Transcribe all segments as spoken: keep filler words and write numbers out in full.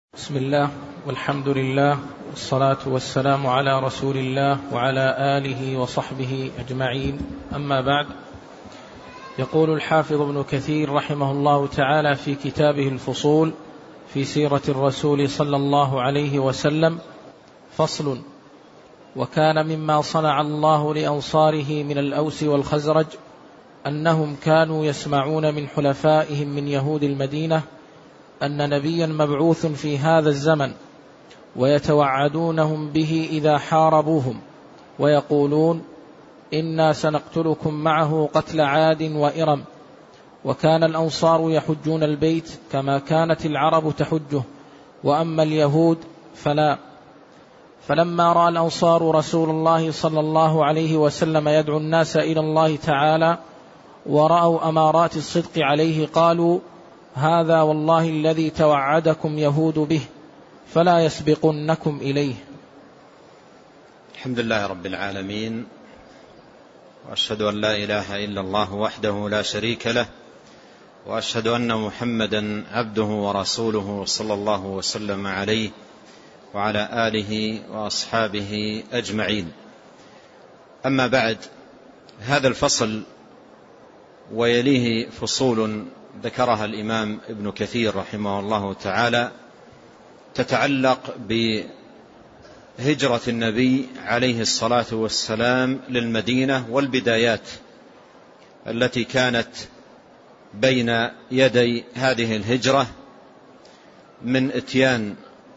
بسم الله والحمد لله والصلاة والسلام على رسول الله وعلى آله وصحبه أجمعين، أما بعد. يقول الحافظ ابن كثير رحمه الله تعالى في كتابه الفصول في سيرة الرسول صلى الله عليه وسلم: فصل: وكان مما صنع الله لأنصاره من الأوس والخزرج أنهم كانوا يسمعون من حلفائهم من يهود المدينة أن نبيا مبعوث في هذا الزمن، ويتوعدونهم به إذا حاربوهم، ويقولون: إنا سنقتلكم معه قتل عاد وإرم. وكان الأنصار يحجون البيت كما كانت العرب تحجه، وأما اليهود فلا. فلما رأى الأنصار رسول الله صلى الله عليه وسلم يدعو الناس إلى الله تعالى، ورأوا أمارات الصدق عليه، قالوا: هذا والله الذي توعدكم يهود به، فلا يسبقنكم إليه. الحمد لله رب العالمين، وأشهد أن لا إله إلا الله وحده لا شريك له، وأشهد أن محمدا عبده ورسوله صلى الله وسلم عليه وعلى آله وأصحابه أجمعين. أما بعد، هذا الفصل ويليه فصول ذكرها الإمام ابن كثير رحمه الله تعالى تتعلق بهجرة النبي عليه الصلاة والسلام للمدينة، والبدايات التي كانت بين يدي هذه الهجرة من إتيان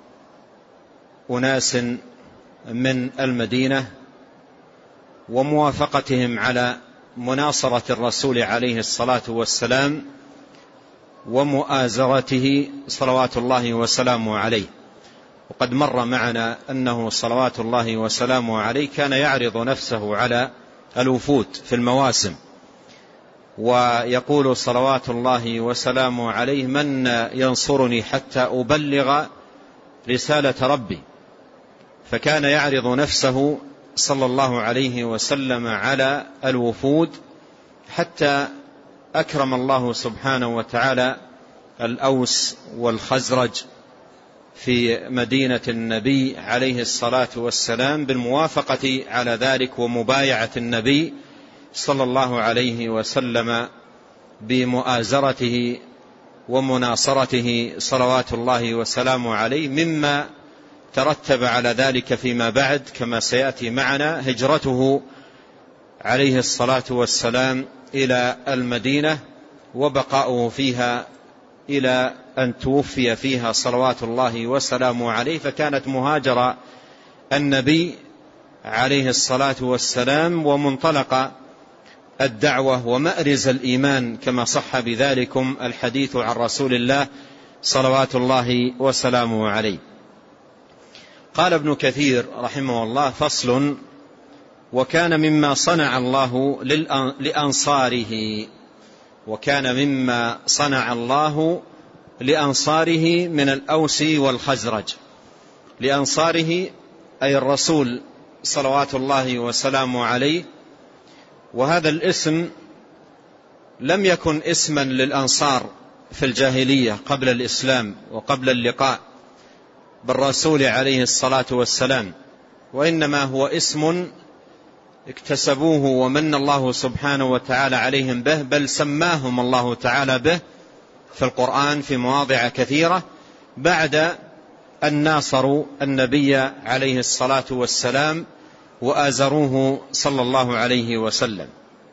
أناس من المدينة وموافقتهم على مناصرة الرسول عليه الصلاة والسلام ومؤازرته صلوات الله وسلامه عليه. وقد مر معنا أنه صلوات الله وسلامه عليه كان يعرض نفسه على الوفود في المواسم، ويقول صلوات الله وسلامه عليه: من ينصرني حتى أبلغ رسالة ربي. فكان يعرض نفسه صلى الله عليه وسلم على الوفود حتى أكرم الله سبحانه وتعالى الأوس والخزرج في مدينة النبي عليه الصلاة والسلام بالموافقة على ذلك ومبايعة النبي صلى الله عليه وسلم بمؤازرته ومناصرته صلوات الله وسلامه عليه، مما ترتب على ذلك فيما بعد كما سيأتي معنا هجرته عليه الصلاة والسلام إلى المدينة وبقاؤه فيها إلى أن توفي فيها صلوات الله وسلامه عليه. فكانت مهاجر النبي عليه الصلاة والسلام ومنطلق الدعوة ومأرز الإيمان، كما صح بذلكم الحديث عن رسول الله صلوات الله وسلامه عليه. قال ابن كثير رحمه الله: فصل: وكان مما صنع الله لأنصاره وكان مما صنع الله لأنصاره من الأوس والخزرج. لأنصاره أي الرسول صلوات الله وسلامه عليه، وهذا الاسم لم يكن اسما للأنصار في الجاهلية قبل الإسلام وقبل اللقاء بالرسول عليه الصلاة والسلام، وإنما هو اسم اكتسبوه ومن الله سبحانه وتعالى عليهم به، بل سماهم الله تعالى به في القرآن في مواضع كثيرة بعد أن ناصروا النبي عليه الصلاة والسلام وآزروه صلى الله عليه وسلم.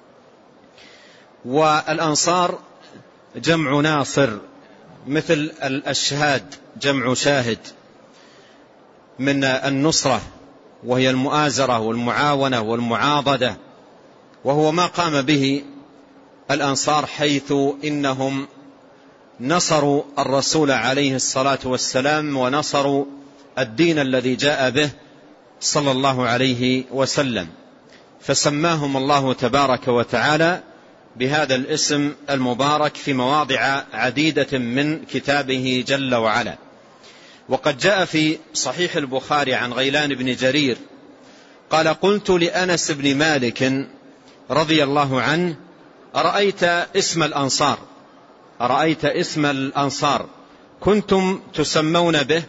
والأنصار جمع ناصر، مثل الشهاد جمع شاهد، من النصرة وهي المؤازرة والمعاونة والمعاضدة، وهو ما قام به الأنصار، حيث إنهم نصروا الرسول عليه الصلاة والسلام ونصروا الدين الذي جاء به صلى الله عليه وسلم، فسماهم الله تبارك وتعالى بهذا الاسم المبارك في مواضع عديدة من كتابه جل وعلا. وقد جاء في صحيح البخاري عن غيلان بن جرير قال: قلت لأنس بن مالك رضي الله عنه: أرأيت اسم الأنصار أرأيت اسم الأنصار كنتم تسمون به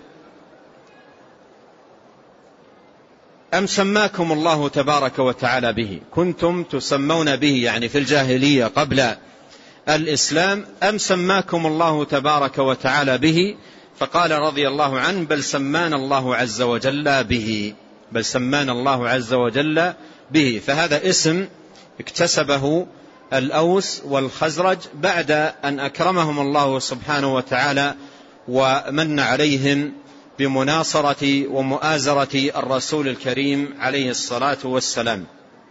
أم سماكم الله تبارك وتعالى به؟ كنتم تسمون به يعني في الجاهلية قبل الإسلام، أم سماكم الله تبارك وتعالى به؟ فقال رضي الله عنه: بل سمان الله عز وجل به، بل سمان الله عز وجل به. فهذا اسم اكتسبه الأوس والخزرج بعد أن أكرمهم الله سبحانه وتعالى ومن عليهم بمناصرة ومؤازرة الرسول الكريم عليه الصلاة والسلام.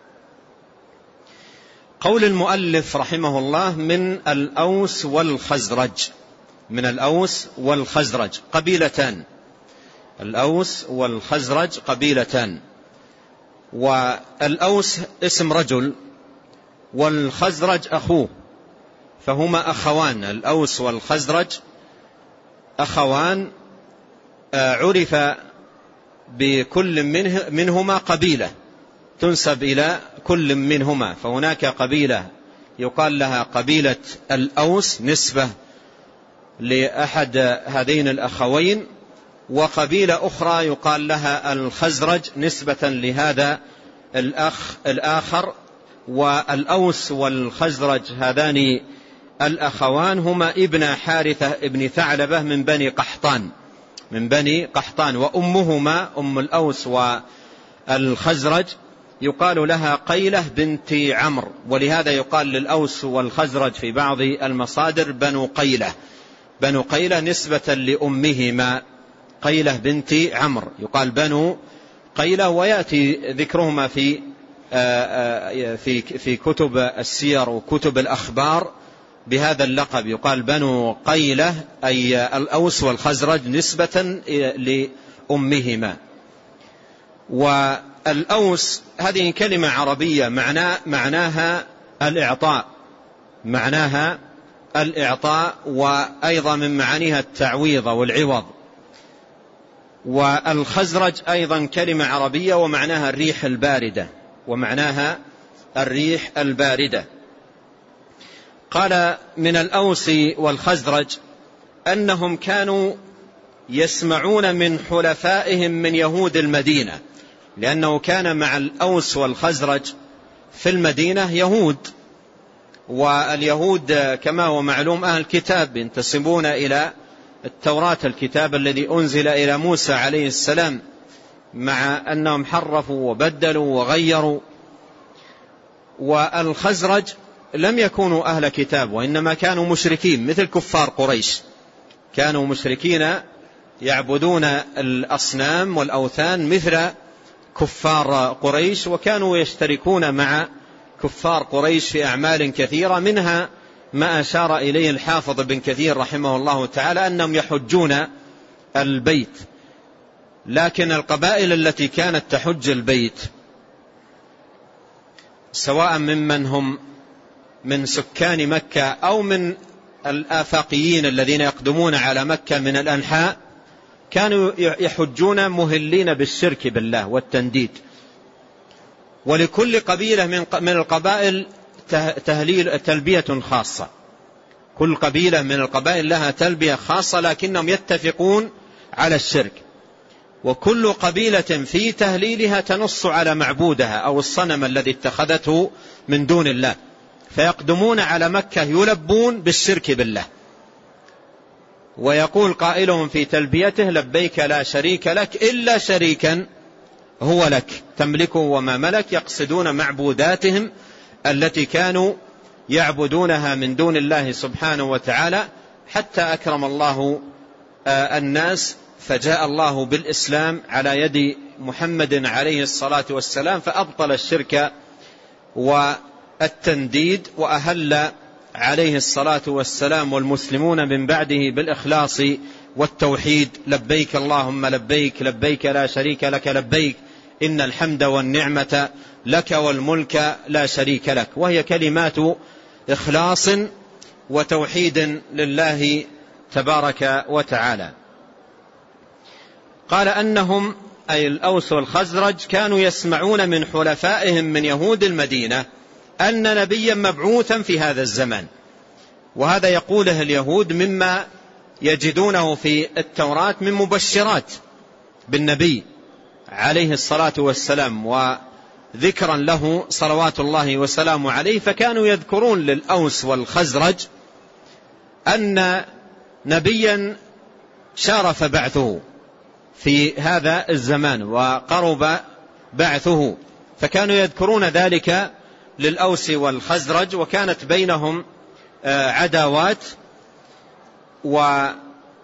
قول المؤلف رحمه الله: من الأوس والخزرج، من الأوس والخزرج قبيلتان، الأوس والخزرج قبيلتان، والأوس اسم رجل والخزرج أخوه، فهما أخوان، الأوس والخزرج أخوان، عرف بكل منه منهما قبيلة تنسب إلى كل منهما، فهناك قبيلة يقال لها قبيلة الأوس نسبة لأحد هذين الأخوين، وقبيلة أخرى يقال لها الخزرج نسبة لهذا الأخ الآخر. والأوس والخزرج هذان الأخوان هما ابن حارثة ابن ثعلبة من بني قحطان، من بني قحطان، وأمهما أم الأوس والخزرج يقال لها قيلة بنت عمرو، ولهذا يقال للأوس والخزرج في بعض المصادر بنو قيلة، بنو قيلة نسبة لأمهما قيلة بنت عمرو، يقال بنو قيلة، ويأتي ذكرهما في في في كتب السير وكتب الأخبار بهذا اللقب، يقال بنو قيلة أي الأوس والخزرج نسبة لأمهما. والأوس هذه كلمة عربية معناه معناها الإعطاء، معناها الإعطاء، وأيضا من معانيها التعويض والعوض. والخزرج أيضا كلمة عربية ومعناها الريح الباردة، ومعناها الريح الباردة. قال من الأوس والخزرج أنهم كانوا يسمعون من حلفائهم من يهود المدينة، لأنه كان مع الأوس والخزرج في المدينة يهود، واليهود كما هو معلوم أهل الكتاب ينتسبون إلى التوراة، الكتاب الذي أنزل إلى موسى عليه السلام، مع أنهم حرفوا وبدلوا وغيروا. والخزرج لم يكونوا أهل كتاب، وإنما كانوا مشركين مثل كفار قريش، كانوا مشركين يعبدون الأصنام والأوثان مثل كفار قريش، وكانوا يشتركون مع كفار قريش في أعمال كثيرة، منها ما أشار إليه الحافظ بن كثير رحمه الله تعالى أنهم يحجون البيت. لكن القبائل التي كانت تحج البيت سواء ممن هم من سكان مكة أو من الآفاقيين الذين يقدمون على مكة من الأنحاء، كانوا يحجون مهلين بالشرك بالله والتنديد. ولكل قبيلة من القبائل تهليل تلبية خاصة، كل قبيلة من القبائل لها تلبية خاصة، لكنهم يتفقون على الشرك، وكل قبيلة في تهليلها تنص على معبودها أو الصنم الذي اتخذته من دون الله، فيقدمون على مكة يلبون بالشرك بالله. ويقول قائلهم في تلبيته: لبيك لا شريك لك إلا شريكا هو لك تملكه وما ملك، يقصدون معبوداتهم التي كانوا يعبدونها من دون الله سبحانه وتعالى، حتى أكرم الله الناس فجاء الله بالإسلام على يد محمد عليه الصلاة والسلام، فأبطل الشرك والتنديد، وأهل عليه الصلاة والسلام والمسلمون من بعده بالإخلاص والتوحيد: لبيك اللهم لبيك، لبيك لا شريك لك لبيك، إن الحمد والنعمة لك والملك لا شريك لك. وهي كلمات إخلاص وتوحيد لله تبارك وتعالى. قال أنهم أي الأوس والخزرج كانوا يسمعون من حلفائهم من يهود المدينة أن نبيا مبعوثا في هذا الزمان، وهذا يقوله اليهود مما يجدونه في التوراة من مبشرات بالنبي عليه الصلاة والسلام وذكرا له صلوات الله وسلامه عليه، فكانوا يذكرون للأوس والخزرج أن نبيا شارف بعثه في هذا الزمان وقرب بعثه، فكانوا يذكرون ذلك للأوس والخزرج، وكانت بينهم عداوات. وكانت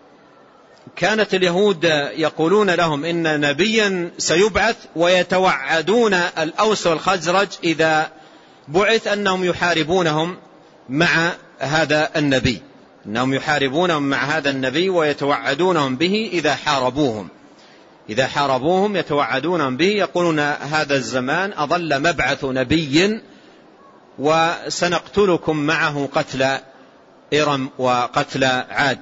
اليهود يقولون لهم إن نبيا سيبعث، ويتوعدون الأوس والخزرج إذا بعث أنهم يحاربونهم مع هذا النبي، أنهم يحاربونهم مع هذا النبي ويتوعدونهم به إذا حاربوهم إذا حاربوهم يتوعدونهم به، يقولون هذا الزمان أظل مبعث نبي وسنقتلكم معه قتل إرم وقتل عاد.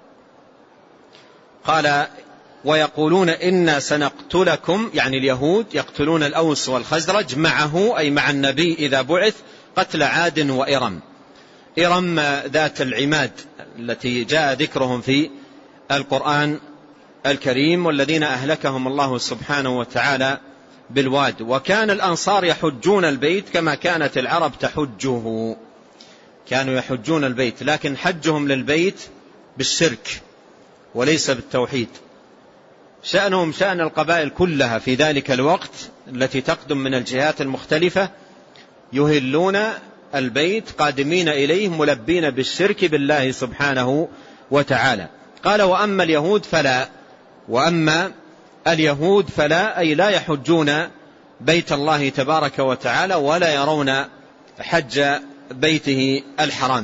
قال ويقولون إنا سنقتلكم، يعني اليهود يقتلون الأوس والخزرج معه أي مع النبي إذا بعث، قتل عاد وإرم. إرم ذات العماد التي جاء ذكرهم في القرآن الكريم، والذين أهلكهم الله سبحانه وتعالى بالواد. وكان الأنصار يحجون البيت كما كانت العرب تحجه، كانوا يحجون البيت، لكن حجهم للبيت بالشرك وليس بالتوحيد. شأنهم شأن القبائل كلها في ذلك الوقت التي تقدم من الجهات المختلفة، يهلون البيت قادمين إليه ملبين بالشرك بالله سبحانه وتعالى. قال وأما اليهود فلا وأما اليهود فلا أي لا يحجون بيت الله تبارك وتعالى ولا يرون حج بيته الحرام.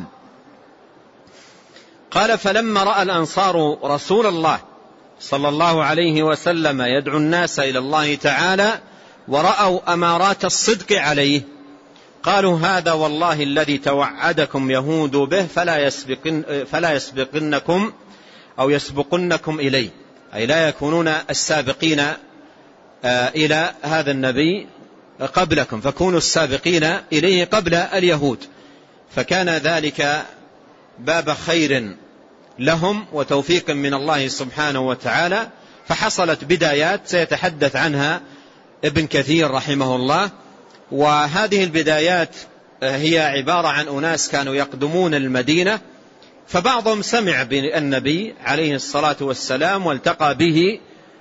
قال فلما رأى الأنصار رسول الله صلى الله عليه وسلم يدعو الناس إلى الله تعالى ورأوا أمارات الصدق عليه، قالوا هذا والله الذي توعدكم يهود به فلا يسبقن فلا يسبقنكم أو يسبقنكم إليه، أي لا يكونون السابقين إلى هذا النبي قبلكم، فكونوا السابقين إليه قبل اليهود. فكان ذلك باب خير لهم وتوفيق من الله سبحانه وتعالى. فحصلت بدايات سيتحدث عنها ابن كثير رحمه الله، وهذه البدايات هي عبارة عن أناس كانوا يقدمون المدينة، فبعضهم سمع بالنبي عليه الصلاة والسلام والتقى به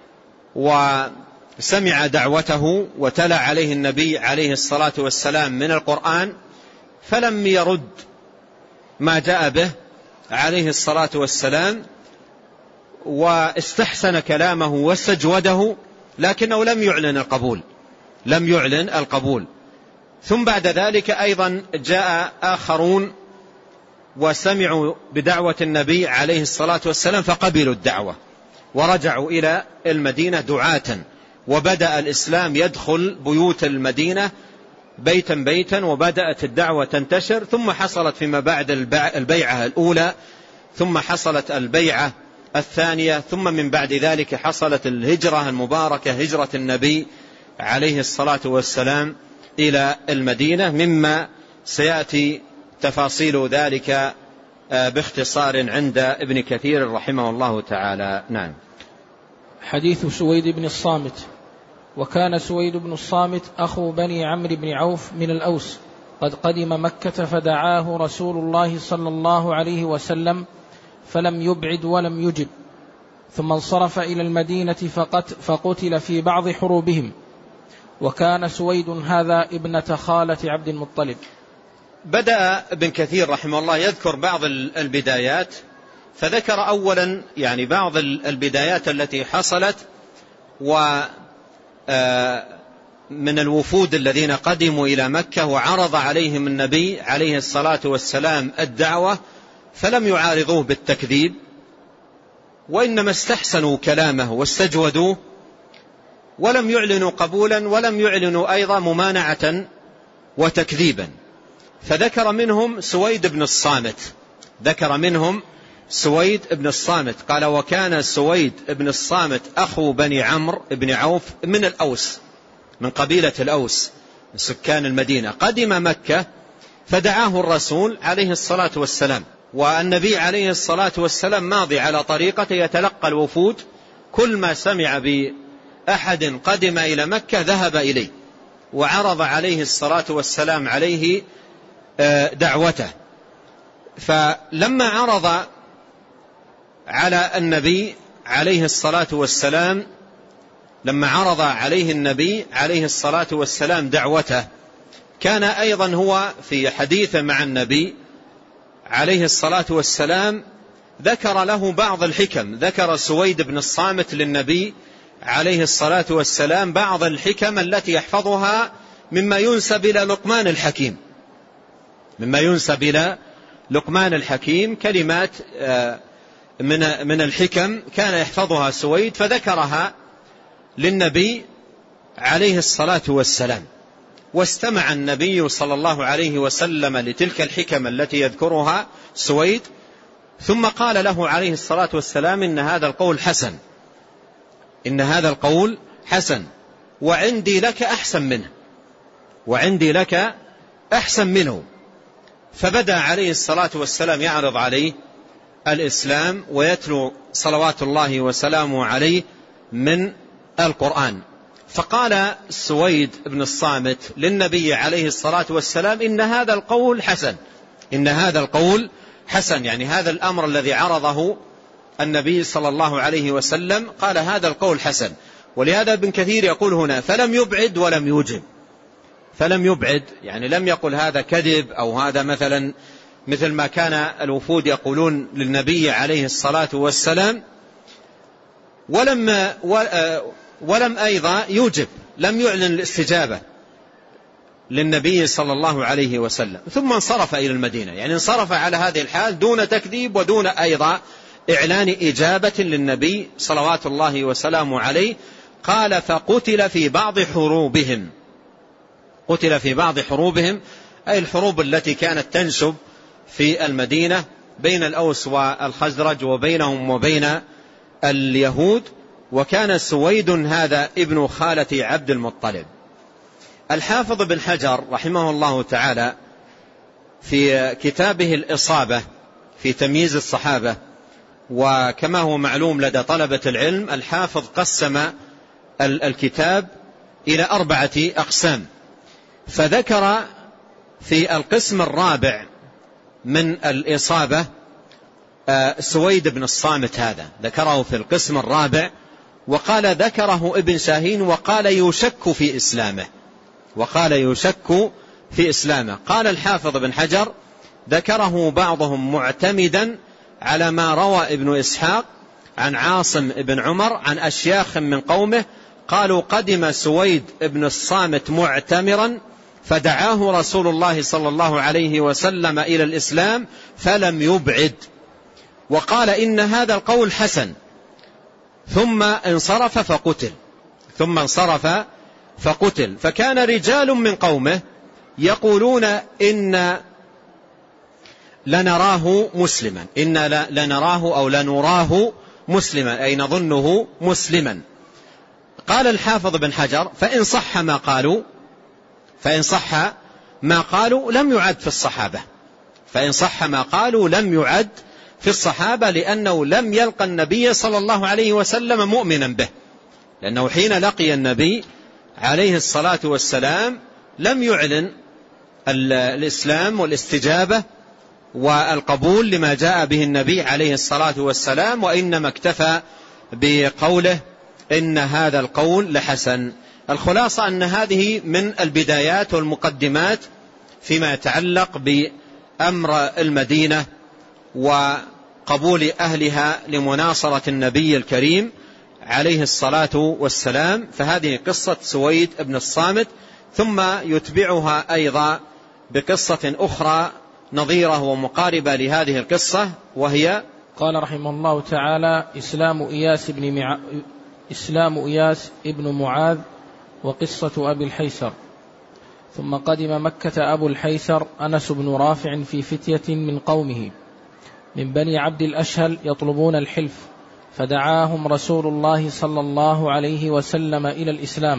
وسمع دعوته وتلا عليه النبي عليه الصلاة والسلام من القرآن، فلم يرد ما جاء به عليه الصلاة والسلام واستحسن كلامه واستجوده، لكنه لم يعلن القبول لم يعلن القبول ثم بعد ذلك أيضا جاء آخرون وسمعوا بدعوة النبي عليه الصلاة والسلام فقبلوا الدعوة ورجعوا إلى المدينة دعاة، وبدأ الإسلام يدخل بيوت المدينة بيتا بيتا، وبدأت الدعوة تنتشر. ثم حصلت فيما بعد البيعة الأولى، ثم حصلت البيعة الثانية، ثم من بعد ذلك حصلت الهجرة المباركة، هجرة النبي عليه الصلاة والسلام إلى المدينة، مما سيأتي تفاصيل ذلك باختصار عند ابن كثير رحمه الله تعالى. نعم. حديث سويد بن الصامت. وكان سويد بن الصامت أخو بني عمرو بن عوف من الأوس، قد قدم مكة فدعاه رسول الله صلى الله عليه وسلم فلم يبعد ولم يجب، ثم انصرف إلى المدينة فقتل في بعض حروبهم. وكان سويد هذا ابنة خالة عبد المطلب. بدأ ابن كثير رحمه الله يذكر بعض البدايات، فذكر أولا يعني بعض البدايات التي حصلت ومن الوفود الذين قدموا إلى مكة وعرض عليهم النبي عليه الصلاة والسلام الدعوة، فلم يعارضوه بالتكذيب، وإنما استحسنوا كلامه واستجودوه، ولم يعلنوا قبولا ولم يعلنوا أيضا ممانعة وتكذيبا. فذكر منهم سويد بن الصامت ذكر منهم سويد بن الصامت قال وكان سويد بن الصامت أخو بني عمرو بن عوف من الأوس، من قبيلة الأوس سكان المدينة، قدم مكة فدعاه الرسول عليه الصلاة والسلام والنبي عليه الصلاة والسلام ماضي على طريقة يتلقى الوفود، كل ما سمع بأحد قدم إلى مكة ذهب إليه وعرض عليه الصلاة والسلام عليه دعوته. فلما عرض على النبي عليه الصلاة والسلام لما عرض عليه النبي عليه الصلاة والسلام دعوته، كان أيضا هو في حديث مع النبي عليه الصلاة والسلام ذكر له بعض الحكم. ذكر سويد بن الصامت للنبي عليه الصلاة والسلام بعض الحكم التي يحفظها مما ينسب إلى لقمان الحكيم مما ينسب إلى لقمان الحكيم كلمات من من الحكم كان يحفظها سويد، فذكرها للنبي عليه الصلاة والسلام. واستمع النبي صلى الله عليه وسلم لتلك الحكم التي يذكرها سويد، ثم قال له عليه الصلاة والسلام: إن هذا القول حسن إن هذا القول حسن وعندي لك أحسن منه وعندي لك أحسن منه. فبدأ عليه الصلاة والسلام يعرض عليه الإسلام ويتلو صلوات الله وسلامه عليه من القرآن. فقال سويد بن الصامت للنبي عليه الصلاة والسلام: إن هذا القول حسن إن هذا القول حسن يعني هذا الأمر الذي عرضه النبي صلى الله عليه وسلم، قال هذا القول حسن. ولهذا ابن كثير يقول هنا: فلم يبعد ولم يوجب. فلم يبعد يعني لم يقل هذا كذب أو هذا مثلا مثل ما كان الوفود يقولون للنبي عليه الصلاة والسلام، ولم ولم أيضا يوجب، لم يعلن الاستجابة للنبي صلى الله عليه وسلم. ثم انصرف إلى المدينة، يعني انصرف على هذه الحال دون تكذيب ودون أيضا إعلان إجابة للنبي صلوات الله وسلامه عليه. قال: فقتل في بعض حروبهم قتل في بعض حروبهم أي الحروب التي كانت تنشب في المدينة بين الأوس والخزرج وبينهم وبين اليهود. وكان سويد هذا ابن خالة عبد المطلب. الحافظ بن حجر رحمه الله تعالى في كتابه الإصابة في تمييز الصحابة، وكما هو معلوم لدى طلبة العلم، الحافظ قسم الكتاب إلى أربعة أقسام. فذكر في القسم الرابع من الإصابة سويد بن الصامت، هذا ذكره في القسم الرابع، وقال ذكره ابن شاهين وقال يشك في إسلامه وقال يشك في إسلامه. قال الحافظ بن حجر: ذكره بعضهم معتمدا على ما روى ابن إسحاق عن عاصم بن عمر عن أشياخ من قومه قالوا: قدم سويد بن الصامت معتمرا فدعاه رسول الله صلى الله عليه وسلم إلى الإسلام فلم يبعد. وقال: إن هذا القول حسن. ثم انصرف فقتل ثم انصرف فقتل فكان رجال من قومه يقولون: إن لنراه مسلما إن لنراه أو لنراه مسلما أي نظنه مسلما. قال الحافظ بن حجر: فإن صح ما قالوا فإن صح ما قالوا لم يعد في الصحابة فإن صح ما قالوا لم يعد في الصحابة لأنه لم يلقى النبي صلى الله عليه وسلم مؤمنا به، لأنه حين لقي النبي عليه الصلاة والسلام لم يعلن الإسلام والاستجابة والقبول لما جاء به النبي عليه الصلاة والسلام، وإنما اكتفى بقوله: إن هذا القول لحسن. الخلاصة أن هذه من البدايات والمقدمات فيما يتعلق بأمر المدينة وقبول أهلها لمناصرة النبي الكريم عليه الصلاة والسلام. فهذه قصة سويد بن الصامت، ثم يتبعها أيضا بقصة أخرى نظيرة ومقاربة لهذه القصة، وهي: قال رحمه الله تعالى: إسلام إياس بن مع... إسلام إياس ابن معاذ وقصة أبي الحيسر. ثم قدم مكة أبو الحيسر أنس بن رافع في فتية من قومه من بني عبد الأشهل يطلبون الحلف، فدعاهم رسول الله صلى الله عليه وسلم إلى الإسلام.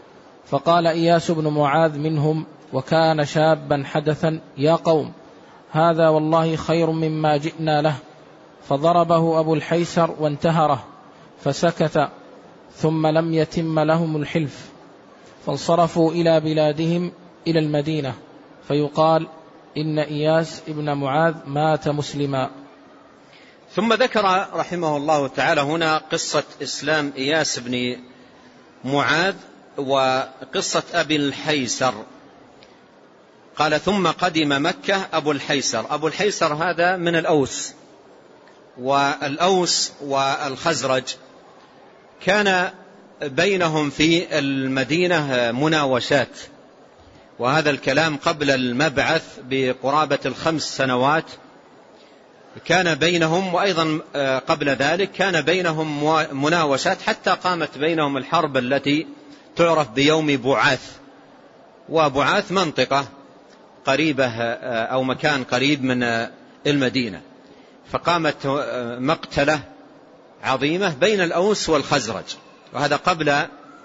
فقال إياس بن معاذ منهم وكان شابا حدثا: يا قوم، هذا والله خير مما جئنا له. فضربه أبو الحيسر وانتهره فسكت، ثم لم يتم لهم الحلف، فانصرفوا إلى بلادهم إلى المدينة، فيقال إن إياس ابن معاذ مات مسلما. ثم ذكر رحمه الله تعالى هنا قصة إسلام إياس بن معاذ وقصة أبي الحيسر. قال ثم قدم مكة أبو الحيسر. أبو الحيسر هذا من الأوس، والأوس والخزرج كان بينهم في المدينة مناوشات، وهذا الكلام قبل المبعث بقرابة الخمس سنوات كان بينهم، وأيضا قبل ذلك كان بينهم مناوشات حتى قامت بينهم الحرب التي تعرف بيوم بعاث. وبعاث منطقة قريبة أو مكان قريب من المدينة، فقامت مقتلة عظيمة بين الأوس والخزرج، وهذا قبل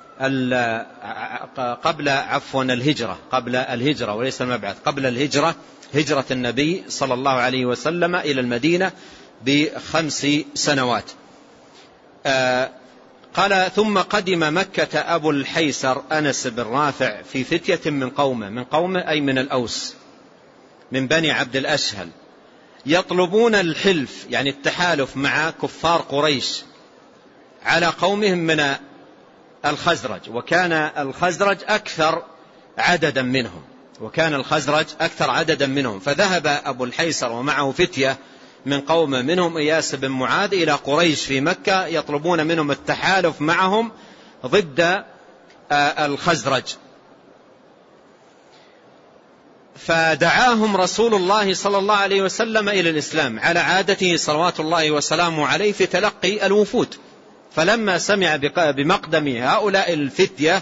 قبل عفوا الهجرة قبل الهجرة وليس المبعث، قبل الهجرة، هجرة النبي صلى الله عليه وسلم إلى المدينة بخمس سنوات. آه قال ثم قدم مكة أبو الحيسر أنس بن رافع في فتية من قومه، من قومه أي من الأوس من بني عبد الأشهل، يطلبون الحلف يعني التحالف مع كفار قريش على قومهم من الخزرج، وكان الخزرج أكثر عددا منهم وكان الخزرج أكثر عددا منهم فذهب أبو الحيسر ومعه فتية من قوم منهم إياس بن معاذ إلى قريش في مكة يطلبون منهم التحالف معهم ضد الخزرج. فدعاهم رسول الله صلى الله عليه وسلم إلى الإسلام على عادته صلوات الله وسلامه عليه في تلقي الوفود. فلما سمع بمقدم هؤلاء الفتية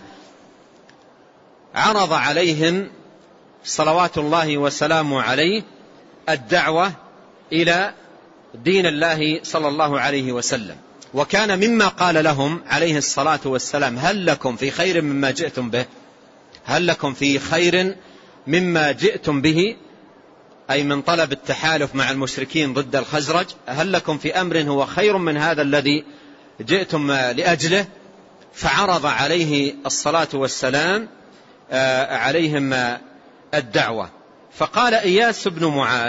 عرض عليهم صلوات الله وسلامه عليه الدعوة إلى دين الله صلى الله عليه وسلم. وكان مما قال لهم عليه الصلاة والسلام هل لكم في خير مما جئتم به هل لكم في خير مما جئتم به، أي من طلب التحالف مع المشركين ضد الخزرج، هل لكم في أمر هو خير من هذا الذي جئتم لأجله؟ فعرض عليه الصلاة والسلام عليهم الدعوة. فقال إياس بن معاذ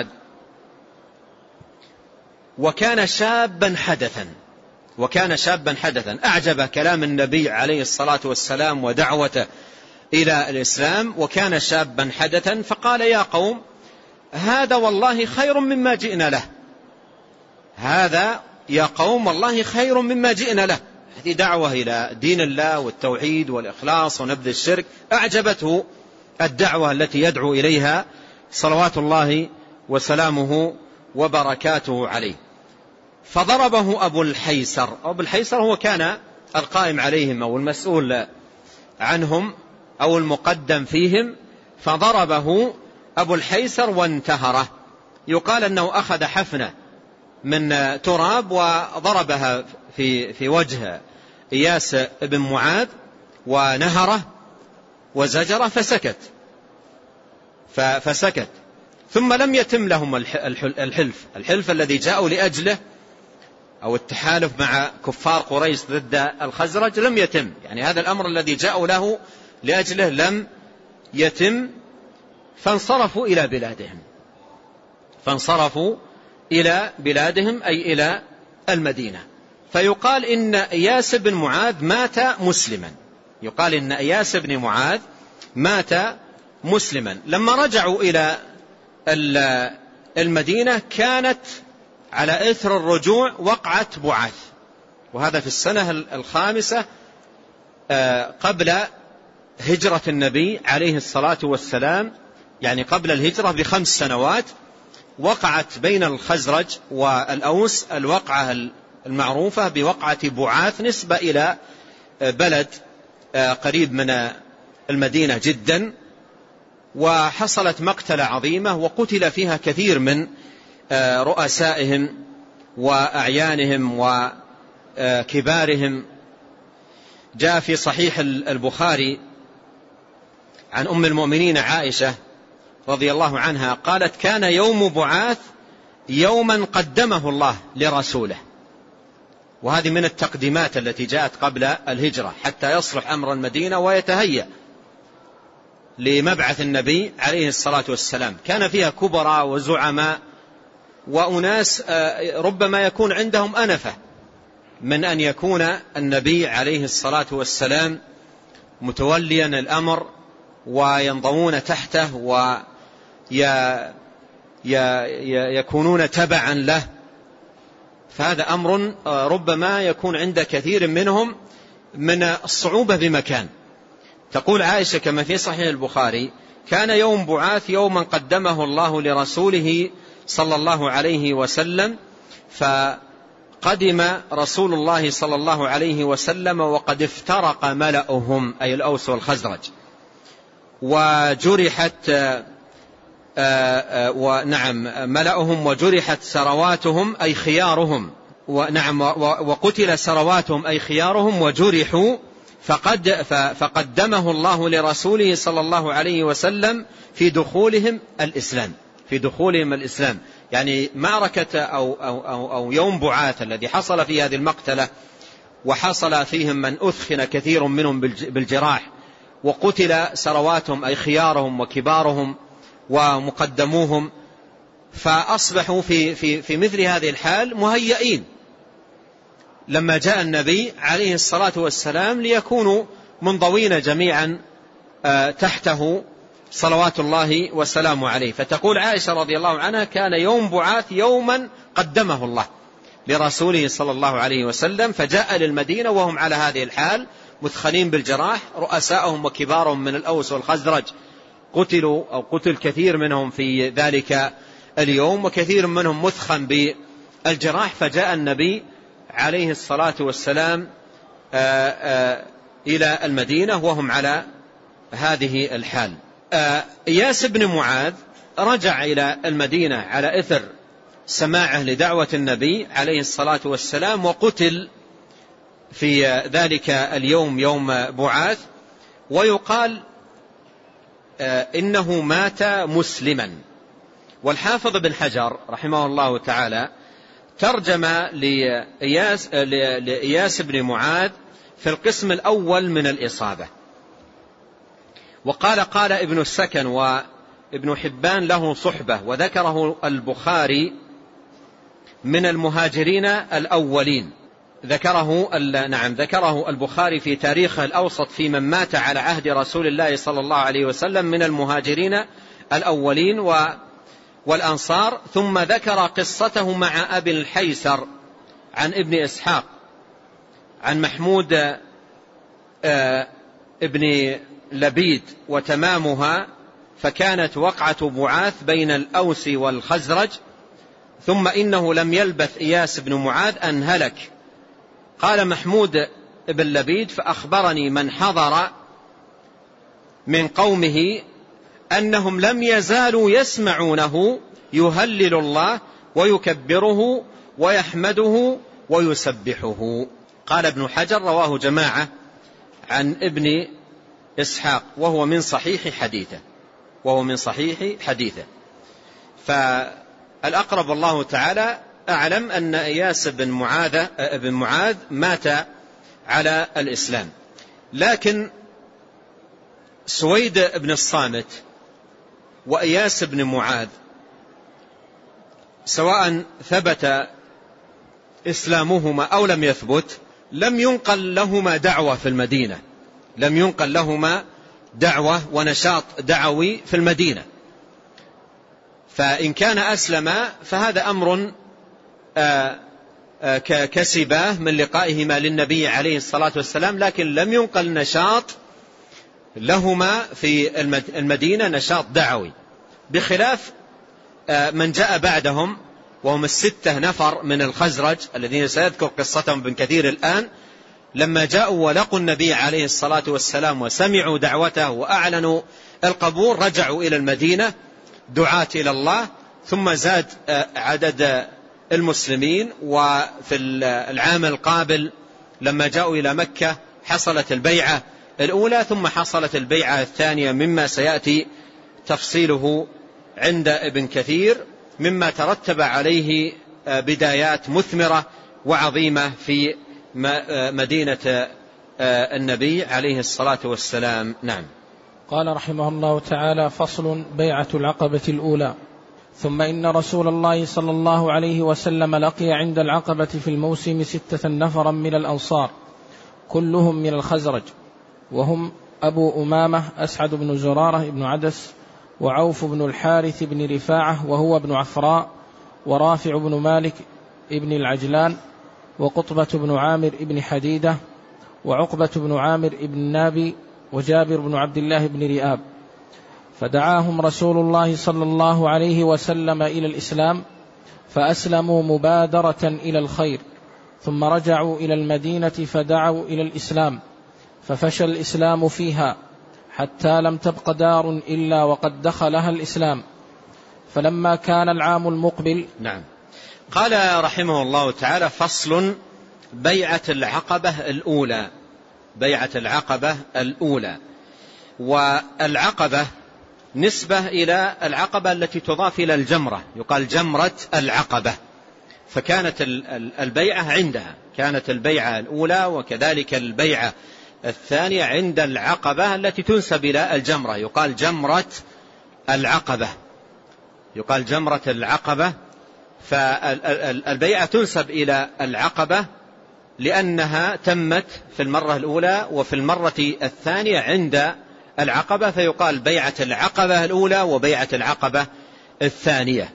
وكان شابا حدثا وكان شابا حدثا أعجب كلام النبي عليه الصلاة والسلام ودعوته إلى الإسلام، وكان شابا حدثا، فقال يا قوم هذا والله خير مما جئنا له هذا يا قوم والله خير مما جئنا له. هذه دعوة إلى دين الله والتوحيد والإخلاص ونبذ الشرك. أعجبته الدعوة التي يدعو إليها صلوات الله وسلامه وبركاته عليه. فضربه أبو الحيسر. أبو الحيسر هو كان القائم عليهم أو المسؤول عنهم أو المقدم فيهم، فضربه أبو الحيسر وانتهره. يقال أنه أخذ حفنة من تراب وضربها في في وجه إياس بن معاذ ونهره وزجره فسكت فسكت ثم لم يتم لهم الحلف الحلف الذي جاءوا لأجله أو التحالف مع كفار قريش ضد الخزرج لم يتم، يعني هذا الأمر الذي جاءوا له لأجله لم يتم. فانصرفوا إلى بلادهم فانصرفوا إلى بلادهم أي إلى المدينة. فيقال إن إياس بن معاذ مات مسلما يقال إن إياس بن معاذ مات مسلما. لما رجعوا إلى المدينة كانت على إثر الرجوع وقعة بعاث، وهذا في السنة الخامسة قبل هجرة النبي عليه الصلاة والسلام، يعني قبل الهجرة بخمس سنوات. وقعت بين الخزرج والأوس الوقعة المعروفة بوقعة بعاث، نسبة إلى بلد قريب من المدينة جدا، وحصلت مقتلة عظيمة وقتل فيها كثير من رؤسائهم وأعيانهم وكبارهم. جاء في صحيح البخاري عن أم المؤمنين عائشة رضي الله عنها قالت كان يوم بعاث يوما قدمه الله لرسوله، وهذه من التقديمات التي جاءت قبل الهجرة حتى يصلح أمر المدينة ويتهيأ لمبعث النبي عليه الصلاة والسلام. كان فيها كبراء وزعماء وأناس ربما يكون عندهم أنفة من أن يكون النبي عليه الصلاة والسلام متوليا الأمر وينضمون تحته ويكونون تبعا له، فهذا أمر ربما يكون عند كثير منهم من الصعوبة بمكان. تقول عائشة كما في صحيح البخاري كان يوم بعاث يوما قدمه الله لرسوله صلى الله عليه وسلم، فقدم رسول الله صلى الله عليه وسلم وقد افترق ملأهم أي الأوس والخزرج، وجرحت ونعم ملأهم وجرحت سرواتهم أي خيارهم، ونعم وقتل سرواتهم أي خيارهم وجرحوا، فقد فقدمه الله لرسوله صلى الله عليه وسلم في دخولهم الإسلام في دخولهم الإسلام يعني معركة أو, أو, أو, أو يوم بعاث الذي حصل في هذه المقتلة وحصل فيهم من أثخن كثير منهم بالجراح وقتل سرواتهم أي خيارهم وكبارهم ومقدموهم، فأصبحوا في, في, في مثل هذه الحال مهيئين لما جاء النبي عليه الصلاة والسلام ليكونوا منضوين جميعا تحته صلوات الله وسلامه عليه. فتقول عائشة رضي الله عنها كان يوم بعاث يوما قدمه الله لرسوله صلى الله عليه وسلم، فجاء للمدينة وهم على هذه الحال مثخنين بالجراح، رؤساءهم وكبارهم من الأوس والخزرج قتلوا أو قتل كثير منهم في ذلك اليوم وكثير منهم مثخن بالجراح، فجاء النبي عليه الصلاة والسلام آآ آآ إلى المدينة وهم على هذه الحال. إياس بن معاذ رجع إلى المدينة على إثر سماعه لدعوة النبي عليه الصلاة والسلام، وقتل في ذلك اليوم يوم بعاث، ويقال إنه مات مسلما. والحافظ بن حجر رحمه الله تعالى ترجم لإياس, لإياس بن معاذ في القسم الأول من الإصابة، وقال قال ابن السكن وابن حبان له صحبة، وذكره البخاري من المهاجرين الأولين، ذكره نعم ذكره البخاري في تاريخه الأوسط في من مات على عهد رسول الله صلى الله عليه وسلم من المهاجرين الأولين والأنصار، ثم ذكر قصته مع أبي الحيسر عن ابن إسحاق عن محمود ابن لبيد، وتمامها فكانت وقعة بعاث بين الأوس والخزرج، ثم إنه لم يلبث إياس بن معاذ أن هلك. قال محمود ابن لبيد فأخبرني من حضر من قومه أنهم لم يزالوا يسمعونه يهلل الله ويكبره ويحمده ويسبحه. قال ابن حجر رواه جماعة عن ابن إسحاق وهو من صحيح حديثه وهو من صحيح حديثه فالأقرب الله تعالى أعلم أن إياس بن معاذ بن معاذ مات على الإسلام. لكن سويد بن الصامت وإياس بن معاذ سواء ثبت إسلامهما أو لم يثبت لم ينقل لهما دعوة في المدينة لم ينقل لهما دعوة ونشاط دعوي في المدينة، فإن كان أسلم فهذا أمر كسباه من لقائهما للنبي عليه الصلاة والسلام، لكن لم ينقل نشاط لهما في المدينة نشاط دعوي، بخلاف من جاء بعدهم وهم الستة نفر من الخزرج الذين سيذكر قصتهم ابن كثير الآن، لما جاءوا ولقوا النبي عليه الصلاة والسلام وسمعوا دعوته وأعلنوا القبول رجعوا إلى المدينة دعاة إلى الله، ثم زاد عدد المسلمين. وفي العام القابل لما جاءوا إلى مكة حصلت البيعة الأولى، ثم حصلت البيعة الثانية مما سيأتي تفصيله عند ابن كثير مما ترتب عليه بدايات مثمرة وعظيمة في مدينة النبي عليه الصلاة والسلام. نعم. قال رحمه الله تعالى: فصل: بيعة العقبة الأولى. ثم إن رسول الله صلى الله عليه وسلم لقي عند العقبة في الموسم ستة نفرا من الأنصار كلهم من الخزرج، وهم أبو أمامة أسعد بن زرارة بن عدس، وعوف بن الحارث بن رفاعة وهو ابن عفراء، ورافع بن مالك ابن العجلان، وقطبة بن عامر ابن حديدة، وعقبة بن عامر ابن نابي، وجابر بن عبد الله بن رئاب. فدعاهم رسول الله صلى الله عليه وسلم إلى الإسلام، فأسلموا مبادرة إلى الخير، ثم رجعوا إلى المدينة فدعوا إلى الإسلام، ففشى الإسلام فيها حتى لم تبق دار إلا وقد دخلها الإسلام. فلما كان العام المقبل. نعم. قال رحمه الله تعالى: فصل: بيعة العقبة الأولى. بيعة العقبة الأولى. والعقبة نسبة إلى العقبة التي تضاف إلى الجمرة، يقال جمرة العقبة، فكانت البيعة عندها، كانت البيعة الأولى وكذلك البيعة الثانية عند العقبة التي تنسب إلى الجمرة، يقال جمرة العقبة، يقال جمرة العقبة. فالبيعة تنسب إلى العقبة لأنها تمت في المرة الأولى وفي المرة الثانية عند العقبة، فيقال بيعة العقبة الأولى وبيعة العقبة الثانية.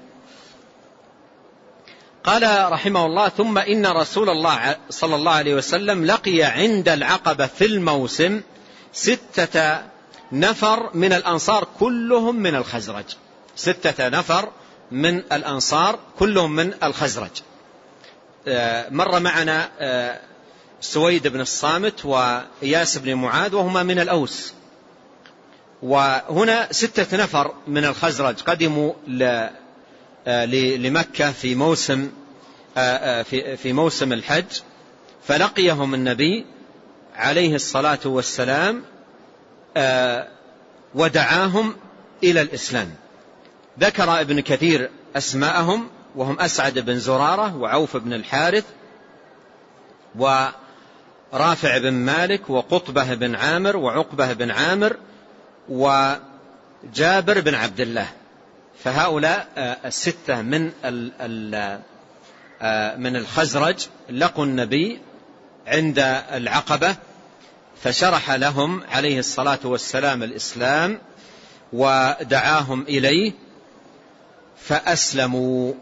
قال رحمه الله: ثم إن رسول الله صلى الله عليه وسلم لقي عند العقبة في الموسم ستة نفر من الأنصار كلهم من الخزرج. ستة نفر من الأنصار كلهم من الخزرج. مر معنا سويد بن الصامت وإياس بن معاذ وهما من الأوس، وهنا ستة نفر من الخزرج قدموا لمكة في موسم في موسم الحج، فلقيهم النبي عليه الصلاة والسلام ودعاهم إلى الإسلام. ذكر ابن كثير أسماءهم، وهم أسعد بن زرارة، وعوف بن الحارث، ورافع بن مالك، وقطبة بن عامر، وعقبة بن عامر، وجابر بن عبد الله. فهؤلاء الستة من من الخزرج لقوا النبي عند العقبة، فشرح لهم عليه الصلاة والسلام الإسلام ودعاهم إليه، فأسلموا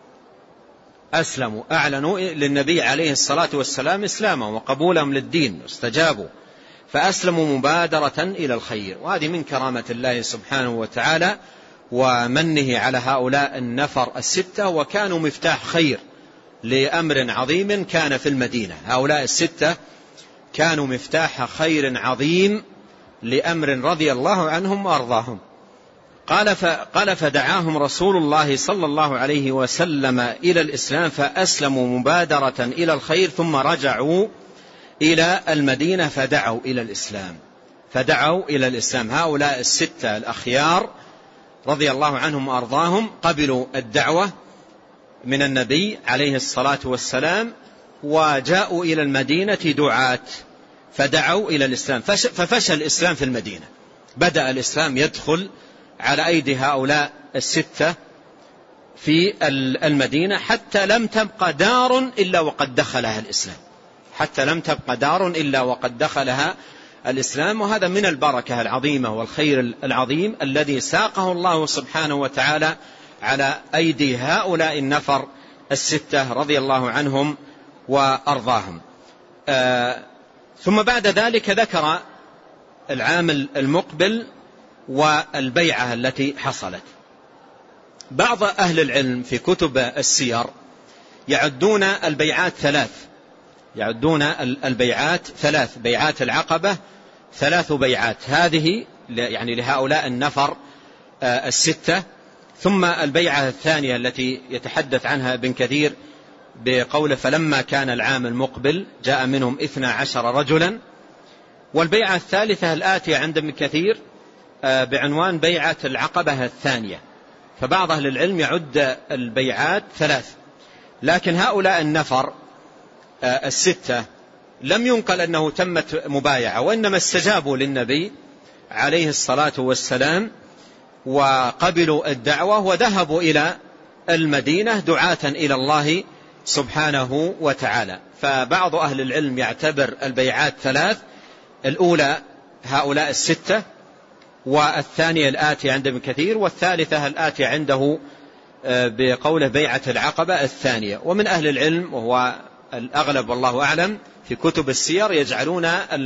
أسلموا أعلنوا للنبي عليه الصلاة والسلام إسلامهم وقبولهم للدين، استجابوا، فأسلموا مبادرة إلى الخير. وهذه من كرامة الله سبحانه وتعالى ومنه على هؤلاء النفر الستة، وكانوا مفتاح خير لأمر عظيم كان في المدينة. هؤلاء الستة كانوا مفتاح خير عظيم لأمر رضي الله عنهم وأرضاهم. قال قال فدعاهم رسول الله صلى الله عليه وسلم إلى الإسلام، فأسلموا مبادرة إلى الخير، ثم رجعوا إلى المدينة فدعوا إلى الإسلام فدعوا إلى الإسلام. هؤلاء الستة الأخيار رضي الله عنهم وأرضاهم قبلوا الدعوة من النبي عليه الصلاة والسلام، وجاءوا إلى المدينة دعاة فدعوا إلى الإسلام، ففشل الإسلام في المدينة. بدأ الإسلام يدخل على أيدي هؤلاء الستة في المدينة، حتى لم تبقى دار إلا وقد دخلها الإسلام حتى لم تبقى دار إلا وقد دخلها الإسلام. وهذا من البركة العظيمة والخير العظيم الذي ساقه الله سبحانه وتعالى على أيدي هؤلاء النفر الستة رضي الله عنهم وأرضاهم. آه ثم بعد ذلك ذكر العام المقبل والبيعة التي حصلت. بعض أهل العلم في كتب السير يعدون البيعات ثلاث يعدون البيعات ثلاث بيعات العقبة ثلاث بيعات، هذه يعني لهؤلاء النفر الستة. ثم البيعة الثانية التي يتحدث عنها ابن كثير بقوله فلما كان العام المقبل جاء منهم اثنا عشر رجلا. والبيعة الثالثة الآتية عند ابن كثير بعنوان بيعة العقبة الثانية، فبعض أهل العلم يعد البيعات ثلاث، لكن هؤلاء النفر الستة لم ينقل أنه تمت مبايعة، وإنما استجابوا للنبي عليه الصلاة والسلام وقبلوا الدعوة وذهبوا إلى المدينة دعاة إلى الله سبحانه وتعالى. فبعض أهل العلم يعتبر البيعات ثلاث: الأولى هؤلاء الستة، والثانية الآتي عند ابن كثير، والثالثة الآتي عنده بقوله بيعة العقبة الثانية. ومن أهل العلم وهو الأغلب والله أعلم في كتب السير يجعلون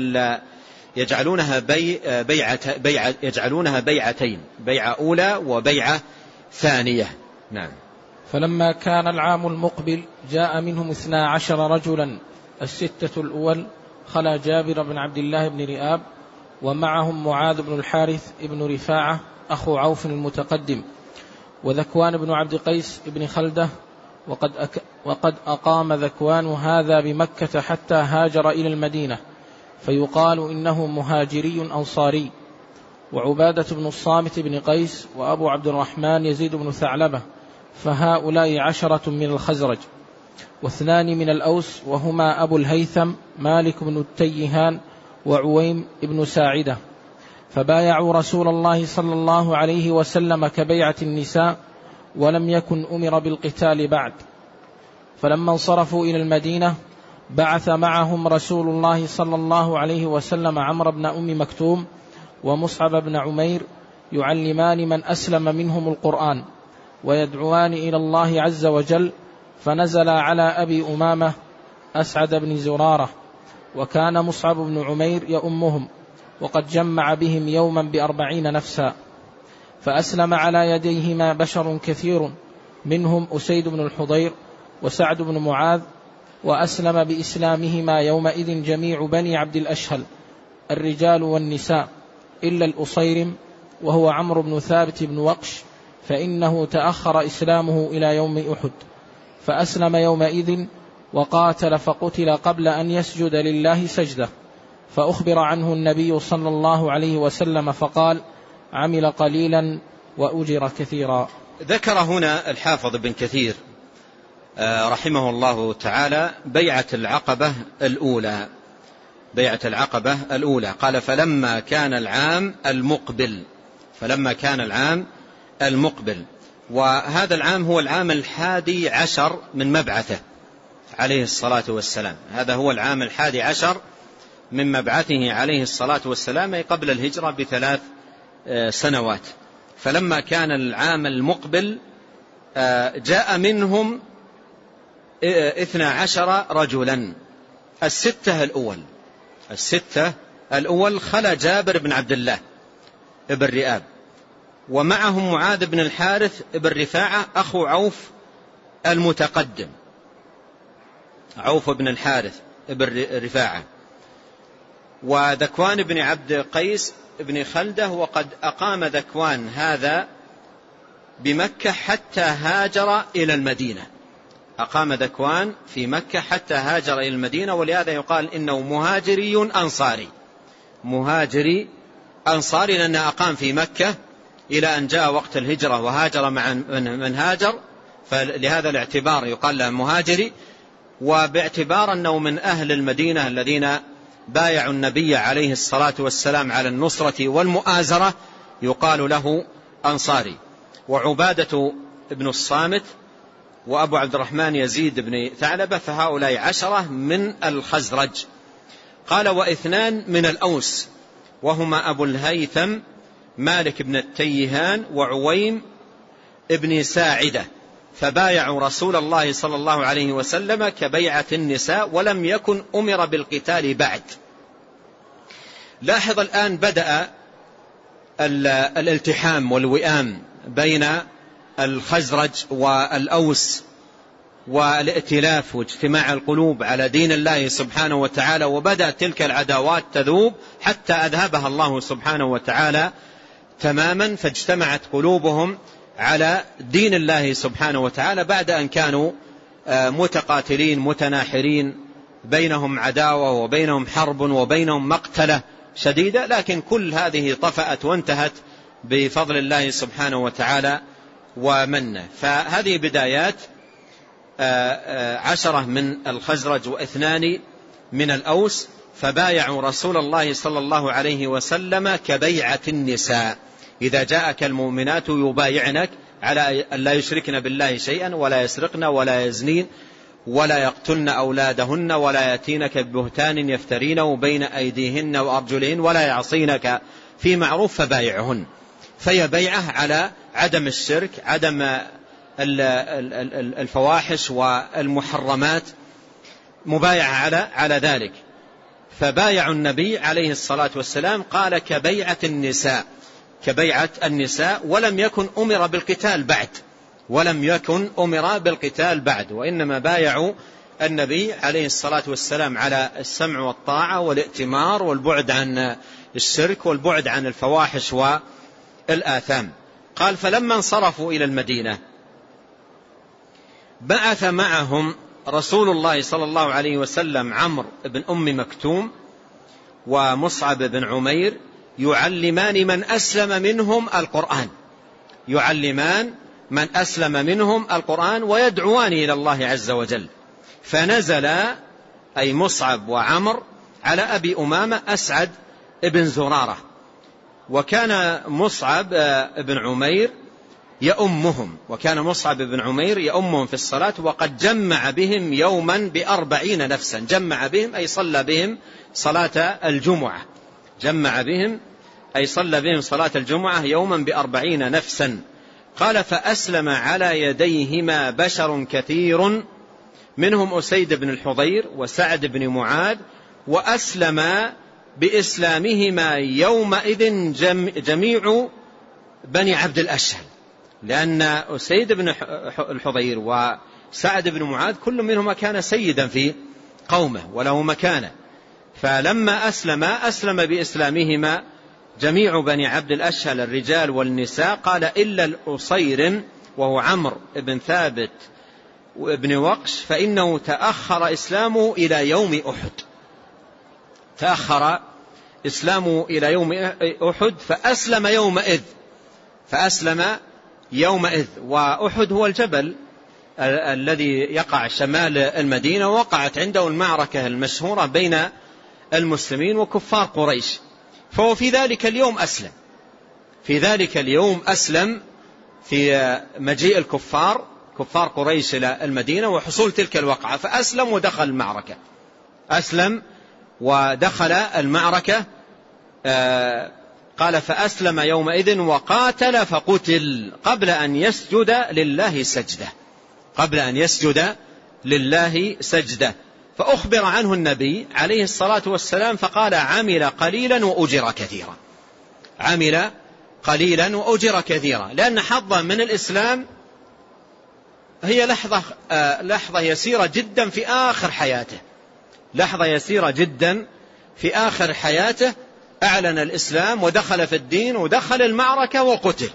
يجعلونها بي بيعة بيعة يجعلونها بيعتين، بيعة أولى وبيعة ثانية. نعم. فلما كان العام المقبل جاء منهم اثنا عشر رجلا، الستة الأول خلا جابر بن عبد الله بن رئاب، ومعهم معاذ بن الحارث بن رفاعة أخو عوف المتقدم، وذكوان بن عبد قيس بن خلدة، وقد, أك وقد أقام ذكوان هذا بمكة حتى هاجر إلى المدينة، فيقال إنه مهاجري أنصاري. وعبادة بن الصامت بن قيس، وأبو عبد الرحمن يزيد بن ثعلبة، فهؤلاء عشرة من الخزرج، واثنان من الأوس وهما أبو الهيثم مالك بن التيهان وعويم بن ساعدة، فبايعوا رسول الله صلى الله عليه وسلم كبيعة النساء، ولم يكن أمر بالقتال بعد. فلما انصرفوا إلى المدينة بعث معهم رسول الله صلى الله عليه وسلم عمرو بن أم مكتوم ومصعب بن عمير يعلمان من أسلم منهم القرآن ويدعوان إلى الله عز وجل، فنزل على أبي أمامة أسعد بن زرارة، وكان مصعب بن عمير يؤمهم، وقد جمع بهم يوما بأربعين نفسا، فأسلم على يديهما بشر كثير، منهم أسيد بن الحضير وسعد بن معاذ، وأسلم بإسلامهما يومئذ جميع بني عبد الأشهل الرجال والنساء إلا الأصيرم وهو عمرو بن ثابت بن وقش، فإنه تأخر إسلامه إلى يوم أحد، فأسلم يومئذ وقاتل فقتل قبل أن يسجد لله سجدة، فأخبر عنه النبي صلى الله عليه وسلم فقال: عمل قليلا وأجر كثيرا. ذكر هنا الحافظ بن كثير رحمه الله تعالى بيعة العقبة الأولى، بيعة العقبة الأولى قال: فلما كان العام المقبل، فلما كان العام المقبل، وهذا العام هو العام الحادي عشر من مبعثه عليه الصلاة والسلام، هذا هو العام الحادي عشر من مبعثه عليه الصلاة والسلام، أي قبل الهجرة بثلاث سنوات. فلما كان العام المقبل جاء منهم اثنا عشر رجلا، الستة الأول الستة الأول خلا جابر بن عبد الله ابن رئاب، ومعهم معاذ بن الحارث ابن رفاعة أخو عوف المتقدم، عوف بن الحارث ابن رفاعة، وذكوان بن عبد قيس ابن خلدة، وقد أقام ذكوان هذا بمكة حتى هاجر إلى المدينة، أقام ذكوان في مكة حتى هاجر إلى المدينة، ولهذا يقال إنه مهاجري أنصاري، مهاجري أنصاري، لأنه أقام في مكة إلى أن جاء وقت الهجرة وهاجر مع من هاجر، فلهذا الاعتبار يقال له مهاجري، وباعتبار أنه من أهل المدينة الذين بايعوا النبي عليه الصلاة والسلام على النصرة والمؤازرة يقال له أنصاري. وعبادة ابن الصامت وأبو عبد الرحمن يزيد بن ثعلبة، فهؤلاء عشرة من الخزرج. قال: واثنان من الأوس وهما أبو الهيثم مالك بن التيهان وعويم ابن ساعدة، فبايعوا رسول الله صلى الله عليه وسلم كبيعة النساء، ولم يكن أمر بالقتال بعد. لاحظ الآن بدأ الالتحام والوئام بين الخزرج والأوس، والائتلاف واجتماع القلوب على دين الله سبحانه وتعالى، وبدأت تلك العداوات تذوب حتى أذهبها الله سبحانه وتعالى تماما، فاجتمعت قلوبهم على دين الله سبحانه وتعالى بعد أن كانوا متقاتلين متناحرين، بينهم عداوة وبينهم حرب وبينهم مقتلة شديدة، لكن كل هذه طفأت وانتهت بفضل الله سبحانه وتعالى ومنه. فهذه بدايات عشرة من الخزرج واثنان من الأوس، فبايعوا رسول الله صلى الله عليه وسلم كبيعة النساء. إذا جاءك المؤمنات يبايعنك على أن لا يشركن بالله شيئا ولا يسرقن ولا يزنين ولا يقتلن أولادهن ولا يأتينك ببهتان يفترينه بين أيديهن وأرجلهن ولا يعصينك في معروف فبايعهن. فهي بيعة على عدم الشرك، عدم الفواحش والمحرمات، مبايعة على على ذلك. فبايعوا النبي عليه الصلاة والسلام قال كبيعة النساء، كبيعة النساء، ولم يكن أمر بالقتال بعد، ولم يكن أمر بالقتال بعد، وإنما بايعوا النبي عليه الصلاة والسلام على السمع والطاعة والائتمار والبعد عن الشرك والبعد عن الفواحش والآثام. قال فلما انصرفوا إلى المدينة بعث معهم رسول الله صلى الله عليه وسلم عمرو بن أم مكتوم ومصعب بن عمير يعلمان من أسلم منهم القرآن، يعلمان من أسلم منهم القرآن ويدعوان إلى الله عز وجل. فنزل أي مصعب وعمر على أبي أمامة أسعد بن زرارة، وكان مصعب بن عمير يأمهم، وكان مصعب بن عمير يأمهم في الصلاة، وقد جمع بهم يوما بأربعين نفسا، جمع بهم أي صلى بهم صلاة الجمعة، جمع بهم أي صلى بهم صلاة الجمعة يوما بأربعين نفسا. قال فأسلم على يديهما بشر كثير منهم أسيد بن الحضير وسعد بن معاذ، وأسلم بإسلامهما يومئذ جميع بني عبد الأشهل، لأن أسيد بن الحضير وسعد بن معاذ كل منهما كان سيدا في قومه وله مكانه. فلما أسلم أسلم بإسلامهما جميع بني عبد الأشهل الرجال والنساء. قال إلا الأصير وهو عمرو بن ثابت وابن وقش فإنه تأخر إسلامه إلى يوم أحد، تأخر إسلامه إلى يوم أحد فأسلم يومئذ، فأسلم يومئذ. وأحد هو الجبل الذي يقع شمال المدينة، وقعت عنده المعركة المشهورة بين المسلمين وكفار قريش، فهو في ذلك اليوم أسلم، في ذلك اليوم أسلم في مجيء الكفار كفار قريش إلى المدينة وحصول تلك الوقعة، فأسلم ودخل المعركة، أسلم ودخل المعركة. آه قال فأسلم يومئذ وقاتل فقتل قبل أن يسجد لله سجدة، قبل أن يسجد لله سجدة. فأخبر عنه النبي عليه الصلاة والسلام فقال عمل قليلا وأجر كثيرا، عمل قليلا وأجر كثيرا، لأن حظا من الإسلام هي لحظة, آه لحظة يسيرة جدا في آخر حياته، لحظة يسيرة جدا في آخر حياته أعلن الإسلام ودخل في الدين ودخل المعركة وقتل.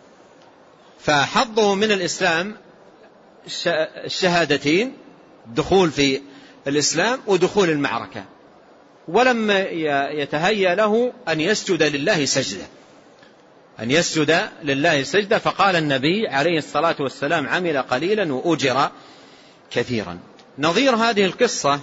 فحظه من الإسلام الشهادتين، دخول في الإسلام ودخول المعركة، ولم يتهيأ له أن يسجد لله سجدة، أن يسجد لله سجدة. فقال النبي عليه الصلاة والسلام عمل قليلا وأجر كثيرا. نظير هذه القصة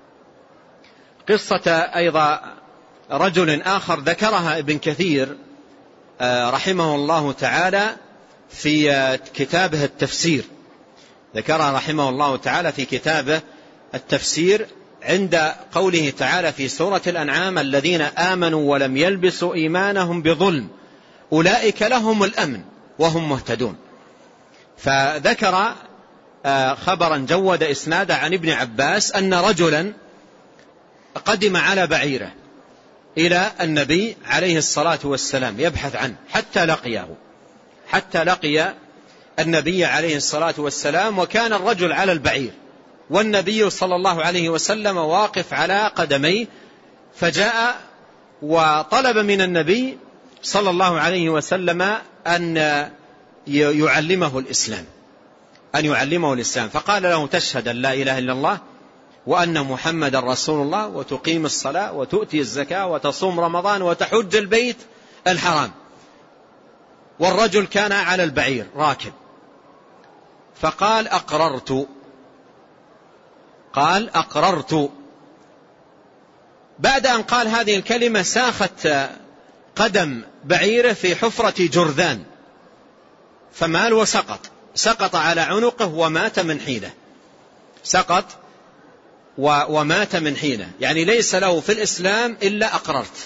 قصة أيضا رجل آخر ذكرها ابن كثير رحمه الله تعالى في كتابه التفسير، ذكرها رحمه الله تعالى في كتابه التفسير عند قوله تعالى في سورة الأنعام الذين آمنوا ولم يلبسوا إيمانهم بظلم أولئك لهم الأمن وهم مهتدون. فذكر خبرا جود إسناده عن ابن عباس أن رجلا قدم على بعيره إلى النبي عليه الصلاة والسلام يبحث عنه حتى لقيه، حتى لقي النبي عليه الصلاة والسلام، وكان الرجل على البعير والنبي صلى الله عليه وسلم واقف على قدميه، فجاء وطلب من النبي صلى الله عليه وسلم أن يعلمه الإسلام، أن يعلمه الإسلام. فقال له تشهد أن لا إله إلا الله وأن محمد رسول الله وتقيم الصلاة وتؤتي الزكاة وتصوم رمضان وتحج البيت الحرام. والرجل كان على البعير راكب، فقال أقررت، قال أقررت. بعد أن قال هذه الكلمة ساخت قدم بعيره في حفرة جرذان فمال وسقط، سقط على عنقه ومات من حينه، سقط ومات من حينه. يعني ليس له في الإسلام إلا أقررت،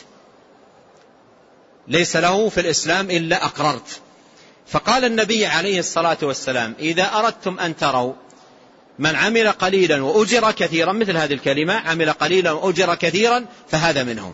ليس له في الإسلام إلا أقررت. فقال النبي عليه الصلاة والسلام: إذا أردتم أن تروا من عمل قليلا وأجر كثيرا، مثل هذه الكلمة، عمل قليلا وأجر كثيرا، فهذا منهم.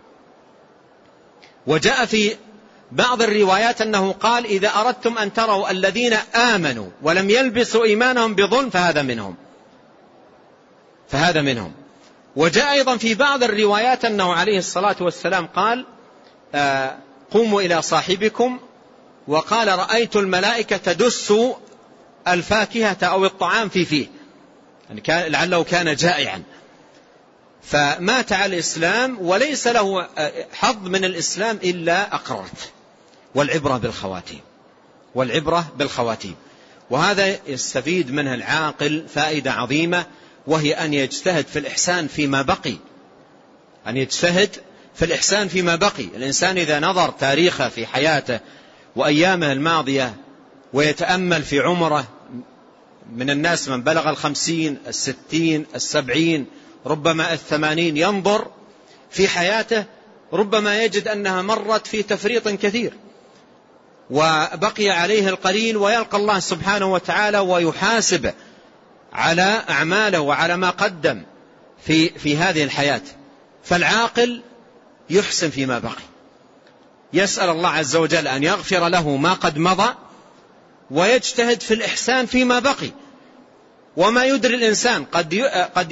وجاء في بعض الروايات أنه قال: إذا أردتم أن تروا الذين آمنوا ولم يلبسوا إيمانهم بظلم فهذا منهم، فهذا منهم. وجاء أيضا في بعض الروايات أنه عليه الصلاة والسلام قال: آه قوموا إلى صاحبكم، وقال: رأيت الملائكة تدس الفاكهة أو الطعام في فيه، يعني كان لعله كان جائعا، فمات على الإسلام وليس له حظ من الإسلام إلا أقررت. والعبرة بالخواتيم، والعبرة بالخواتيم. وهذا يستفيد منه العاقل فائدة عظيمة، وهي أن يجتهد في الإحسان فيما بقي، أن يجتهد في الإحسان فيما بقي. الإنسان إذا نظر تاريخه في حياته وأيامه الماضية ويتأمل في عمره، من الناس من بلغ الخمسين الستين السبعين ربما الثمانين، ينظر في حياته ربما يجد أنها مرت في تفريط كثير وبقي عليه القليل، ويلقى الله سبحانه وتعالى ويحاسب على أعماله وعلى ما قدم في, في هذه الحياة. فالعاقل يحسن فيما بقي، يسأل الله عز وجل أن يغفر له ما قد مضى، ويجتهد في الإحسان فيما بقي. وما يدري الإنسان قد قد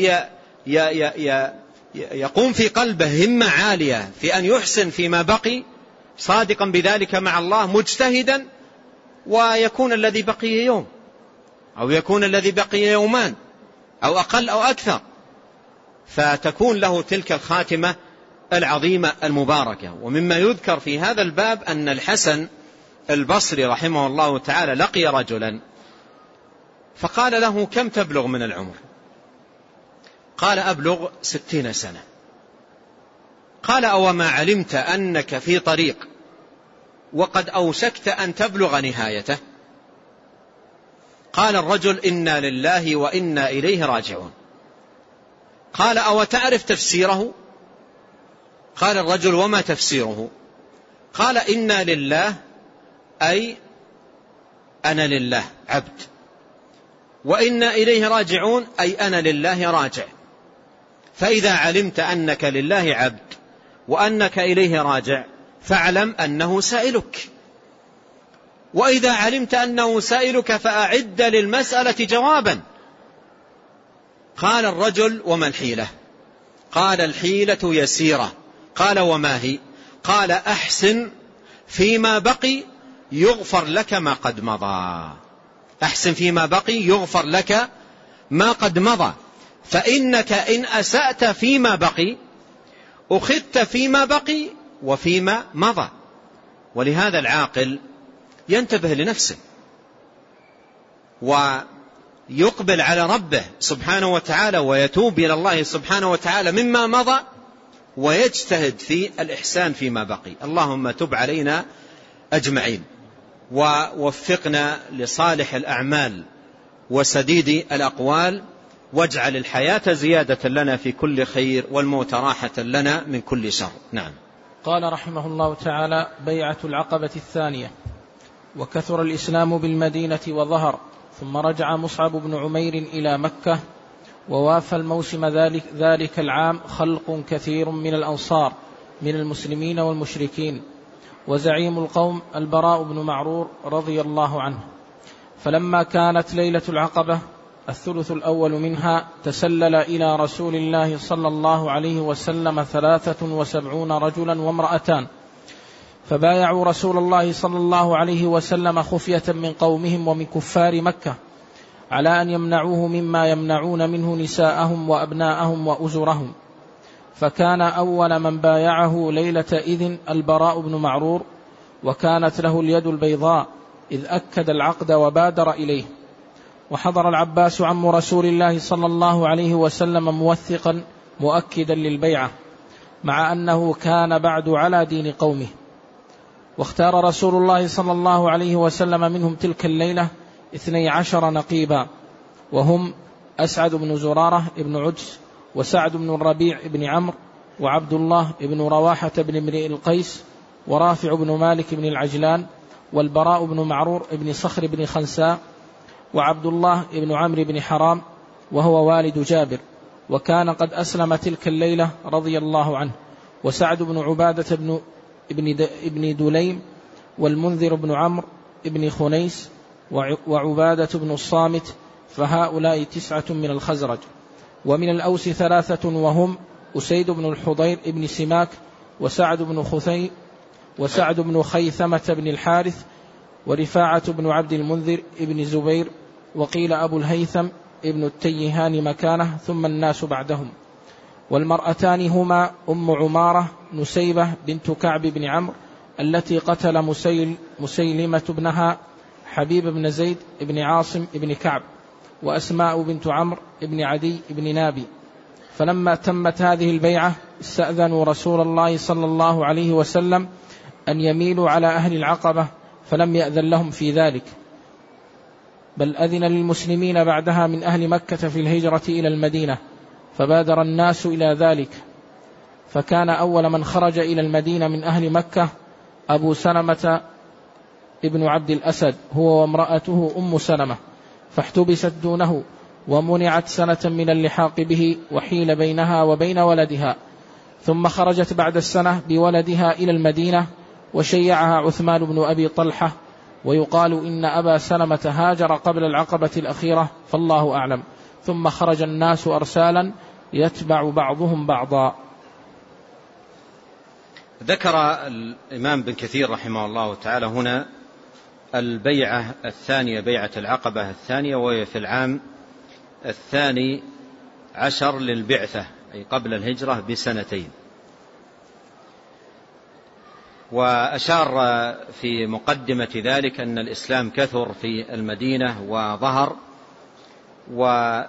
يقوم في قلبه همة عالية في أن يحسن فيما بقي، صادقا بذلك مع الله مجتهدا، ويكون الذي بقي يوم أو يكون الذي بقي يومان أو أقل أو أكثر، فتكون له تلك الخاتمة العظيمة المباركة. ومما يذكر في هذا الباب أن الحسن البصري رحمه الله تعالى لقي رجلا فقال له: كم تبلغ من العمر؟ قال: أبلغ ستين سنة. قال: أوما علمت أنك في طريق وقد أوشكت أن تبلغ نهايته؟ قال الرجل: إنا لله وإنا إليه راجعون. قال: أو تعرف تفسيره؟ قال الرجل: وما تفسيره؟ قال: إنا لله أي أنا لله عبد، وإنا إليه راجعون أي أنا لله راجع. فإذا علمت أنك لله عبد وأنك إليه راجع فاعلم أنه سائلك، وإذا علمت أنه سائلك فأعد للمسألة جوابا. قال الرجل: وما الحيلة؟ قال: الحيلة يسيرة. قال: وما هي؟ قال: أحسن فيما بقي يغفر لك ما قد مضى. أحسن فيما بقي يغفر لك ما قد مضى، فإنك إن أسأت فيما بقي أخذت فيما بقي وفيما مضى. ولهذا العاقل ينتبه لنفسه ويقبل على ربه سبحانه وتعالى ويتوب إلى الله سبحانه وتعالى مما مضى، ويجتهد في الإحسان فيما بقي. اللهم تب علينا أجمعين، ووفقنا لصالح الأعمال وسديد الأقوال، واجعل الحياة زيادة لنا في كل خير والموت راحة لنا من كل شر. نعم. قال رحمه الله تعالى: بيعة العقبة الثانية. وكثر الإسلام بالمدينة وظهر، ثم رجع مصعب بن عمير إلى مكة، ووافى الموسم ذلك, ذلك العام خلق كثير من الأنصار من المسلمين والمشركين، وزعيم القوم البراء بن معرور رضي الله عنه. فلما كانت ليلة العقبة الثلث الأول منها، تسلل إلى رسول الله صلى الله عليه وسلم ثلاثة وسبعون رجلا وامرأتان، فبايعوا رسول الله صلى الله عليه وسلم خفية من قومهم ومن كفار مكة على أن يمنعوه مما يمنعون منه نساءهم وأبناءهم وأزرهم. فكان أول من بايعه ليلة إذن البراء بن معرور، وكانت له اليد البيضاء إذ أكد العقد وبادر إليه. وحضر العباس عم رسول الله صلى الله عليه وسلم موثقا مؤكدا للبيعة، مع أنه كان بعد على دين قومه. واختار رسول الله صلى الله عليه وسلم منهم تلك الليلة اثني عشر نقيبا، وهم أسعد بن زرارة بن عجس، وسعد بن الربيع بن عمرو، وعبد الله بن رواحة بن امرئ القيس، ورافع بن مالك بن العجلان، والبراء بن معرور بن صخر بن خنساء، وعبد الله بن عمرو بن حرام وهو والد جابر، وكان قد أسلم تلك الليلة رضي الله عنه، وسعد بن عبادة بن ابن دليم، والمنذر بن عمرو بن خنيس، وعبادة بن الصامت، فهؤلاء تسعة من الخزرج. ومن الأوس ثلاثة وهم أسيد بن الحضير بن سماك، وسعد بن خثي وسعد بن خيثمة بن الحارث، ورفاعة بن عبد المنذر بن زبير، وقيل أبو الهيثم ابن التيهان مكانه، ثم الناس بعدهم. والمرأتان هما أم عمارة نسيبة بنت كعب بن عمرو التي قتل مسيل مسيلمة ابنها حبيب بن زيد بن عاصم بن كعب، وأسماء بنت عمرو بن عدي بن نابي. فلما تمت هذه البيعة استأذنوا رسول الله صلى الله عليه وسلم أن يميلوا على أهل العقبة، فلم يأذن لهم في ذلك، بل أذن للمسلمين بعدها من أهل مكة في الهجرة إلى المدينة، فبادر الناس إلى ذلك. فكان أول من خرج إلى المدينة من أهل مكة أبو سلمة ابن عبد الأسد، هو وامرأته أم سلمة، فاحتبست دونه ومنعت سنة من اللحاق به، وحيل بينها وبين ولدها. ثم خرجت بعد السنة بولدها إلى المدينة، وشيعها عثمان بن أبي طلحة، ويقال إن أبا سلمة هاجر قبل العقبة الأخيرة، فالله أعلم. ثم خرج الناس أرسالا يتبع بعضهم بعضا. ذكر الإمام بن كثير رحمه الله تعالى هنا البيعة الثانية، بيعة العقبة الثانية، وهي في العام الثاني عشر للبعثة، أي قبل الهجرة بسنتين. وأشار في مقدمة ذلك أن الإسلام كثر في المدينة وظهر. وفي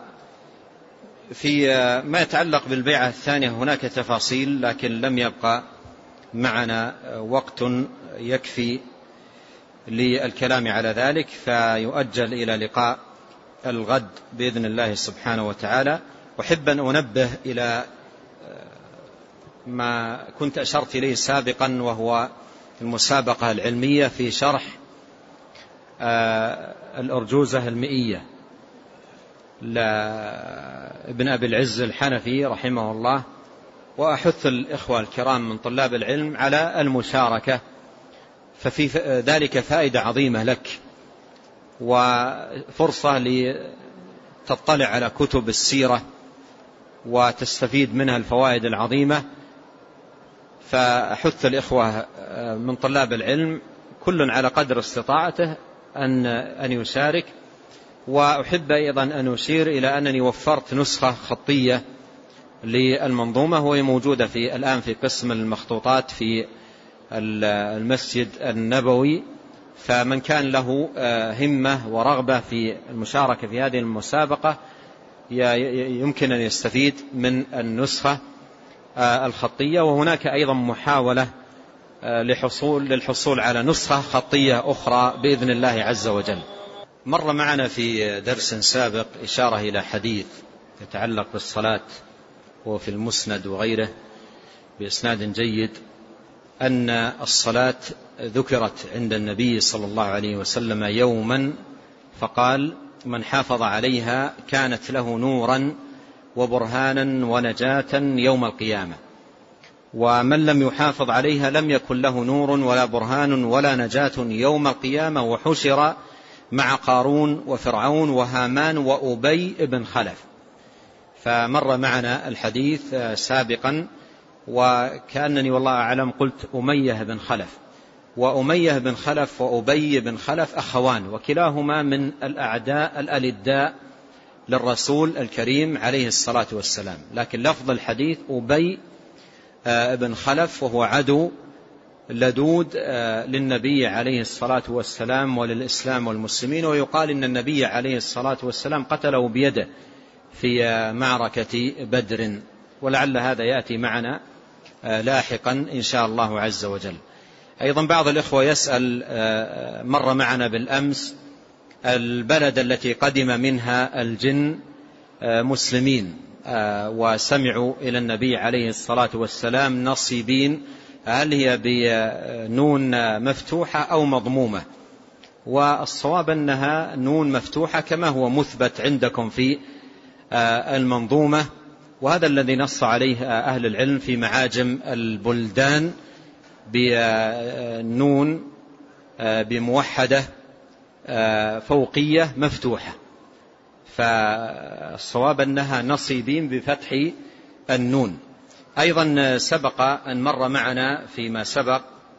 ما يتعلق بالبيعة الثانية هناك تفاصيل، لكن لم يبقى معنا وقت يكفي للكلام على ذلك، فيؤجل إلى لقاء الغد بإذن الله سبحانه وتعالى. أحب أن أنبه إلى ما كنت أشرت إليه سابقا، وهو المسابقة العلمية في شرح الأرجوزة المئية لابن أبي العز الحنفي رحمه الله. وأحث الإخوة الكرام من طلاب العلم على المشاركة، ففي ذلك فائدة عظيمة لك، وفرصة لتطلع على كتب السيرة وتستفيد منها الفوائد العظيمة. فأحث الإخوة من طلاب العلم كل على قدر استطاعته أن أن يشارك. وأحب أيضا أن أشير إلى أنني وفرت نسخة خطية للمنظومة، وهي موجودة في الآن في قسم المخطوطات في المسجد النبوي، فمن كان له همة ورغبة في المشاركة في هذه المسابقة يمكن أن يستفيد من النسخة الخطية. وهناك أيضا محاولة لحصول للحصول على نسخة خطية أخرى بإذن الله عز وجل. مر معنا في درس سابق إشارة إلى حديث يتعلق بالصلاة وفي المسند وغيره بإسناد جيد، أن الصلاة ذكرت عند النبي صلى الله عليه وسلم يوما فقال: من حافظ عليها كانت له نورا وبرهانا ونجاة يوم القيامة، ومن لم يحافظ عليها لم يكن له نور ولا برهان ولا نجاة يوم القيامة، وحشر مع قارون وفرعون وهامان وأبي بن خلف. فمر معنا الحديث سابقا، وكأنني والله أعلم قلت أمية بن خلف، وأمية بن خلف وأبي بن خلف أخوان، وكلاهما من الأعداء الألداء للرسول الكريم عليه الصلاة والسلام. لكن لفظ الحديث أبي بن خلف وهو عدو لدود للنبي عليه الصلاة والسلام وللإسلام والمسلمين، ويقال إن النبي عليه الصلاة والسلام قتله بيده في معركة بدر، ولعل هذا يأتي معنا لاحقا إن شاء الله عز وجل. أيضا بعض الإخوة يسأل، مر معنا بالأمس البلد التي قدم منها الجن مسلمين وسمعوا إلى النبي عليه الصلاة والسلام نصيبين، هل هي بنون مفتوحة أو مضمومة؟ والصواب أنها نون مفتوحة كما هو مثبت عندكم في المنظومة، وهذا الذي نص عليه أهل العلم في معاجم البلدان بنون بموحدة فوقية مفتوحة، فالصواب أنها نصيبين بفتح النون. أيضا سبق أن مر معنا فيما سبق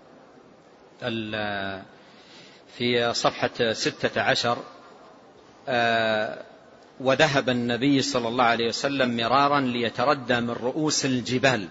في صفحة ستة عشر وذهب النبي صلى الله عليه وسلم مرارا ليتردى من رؤوس الجبال.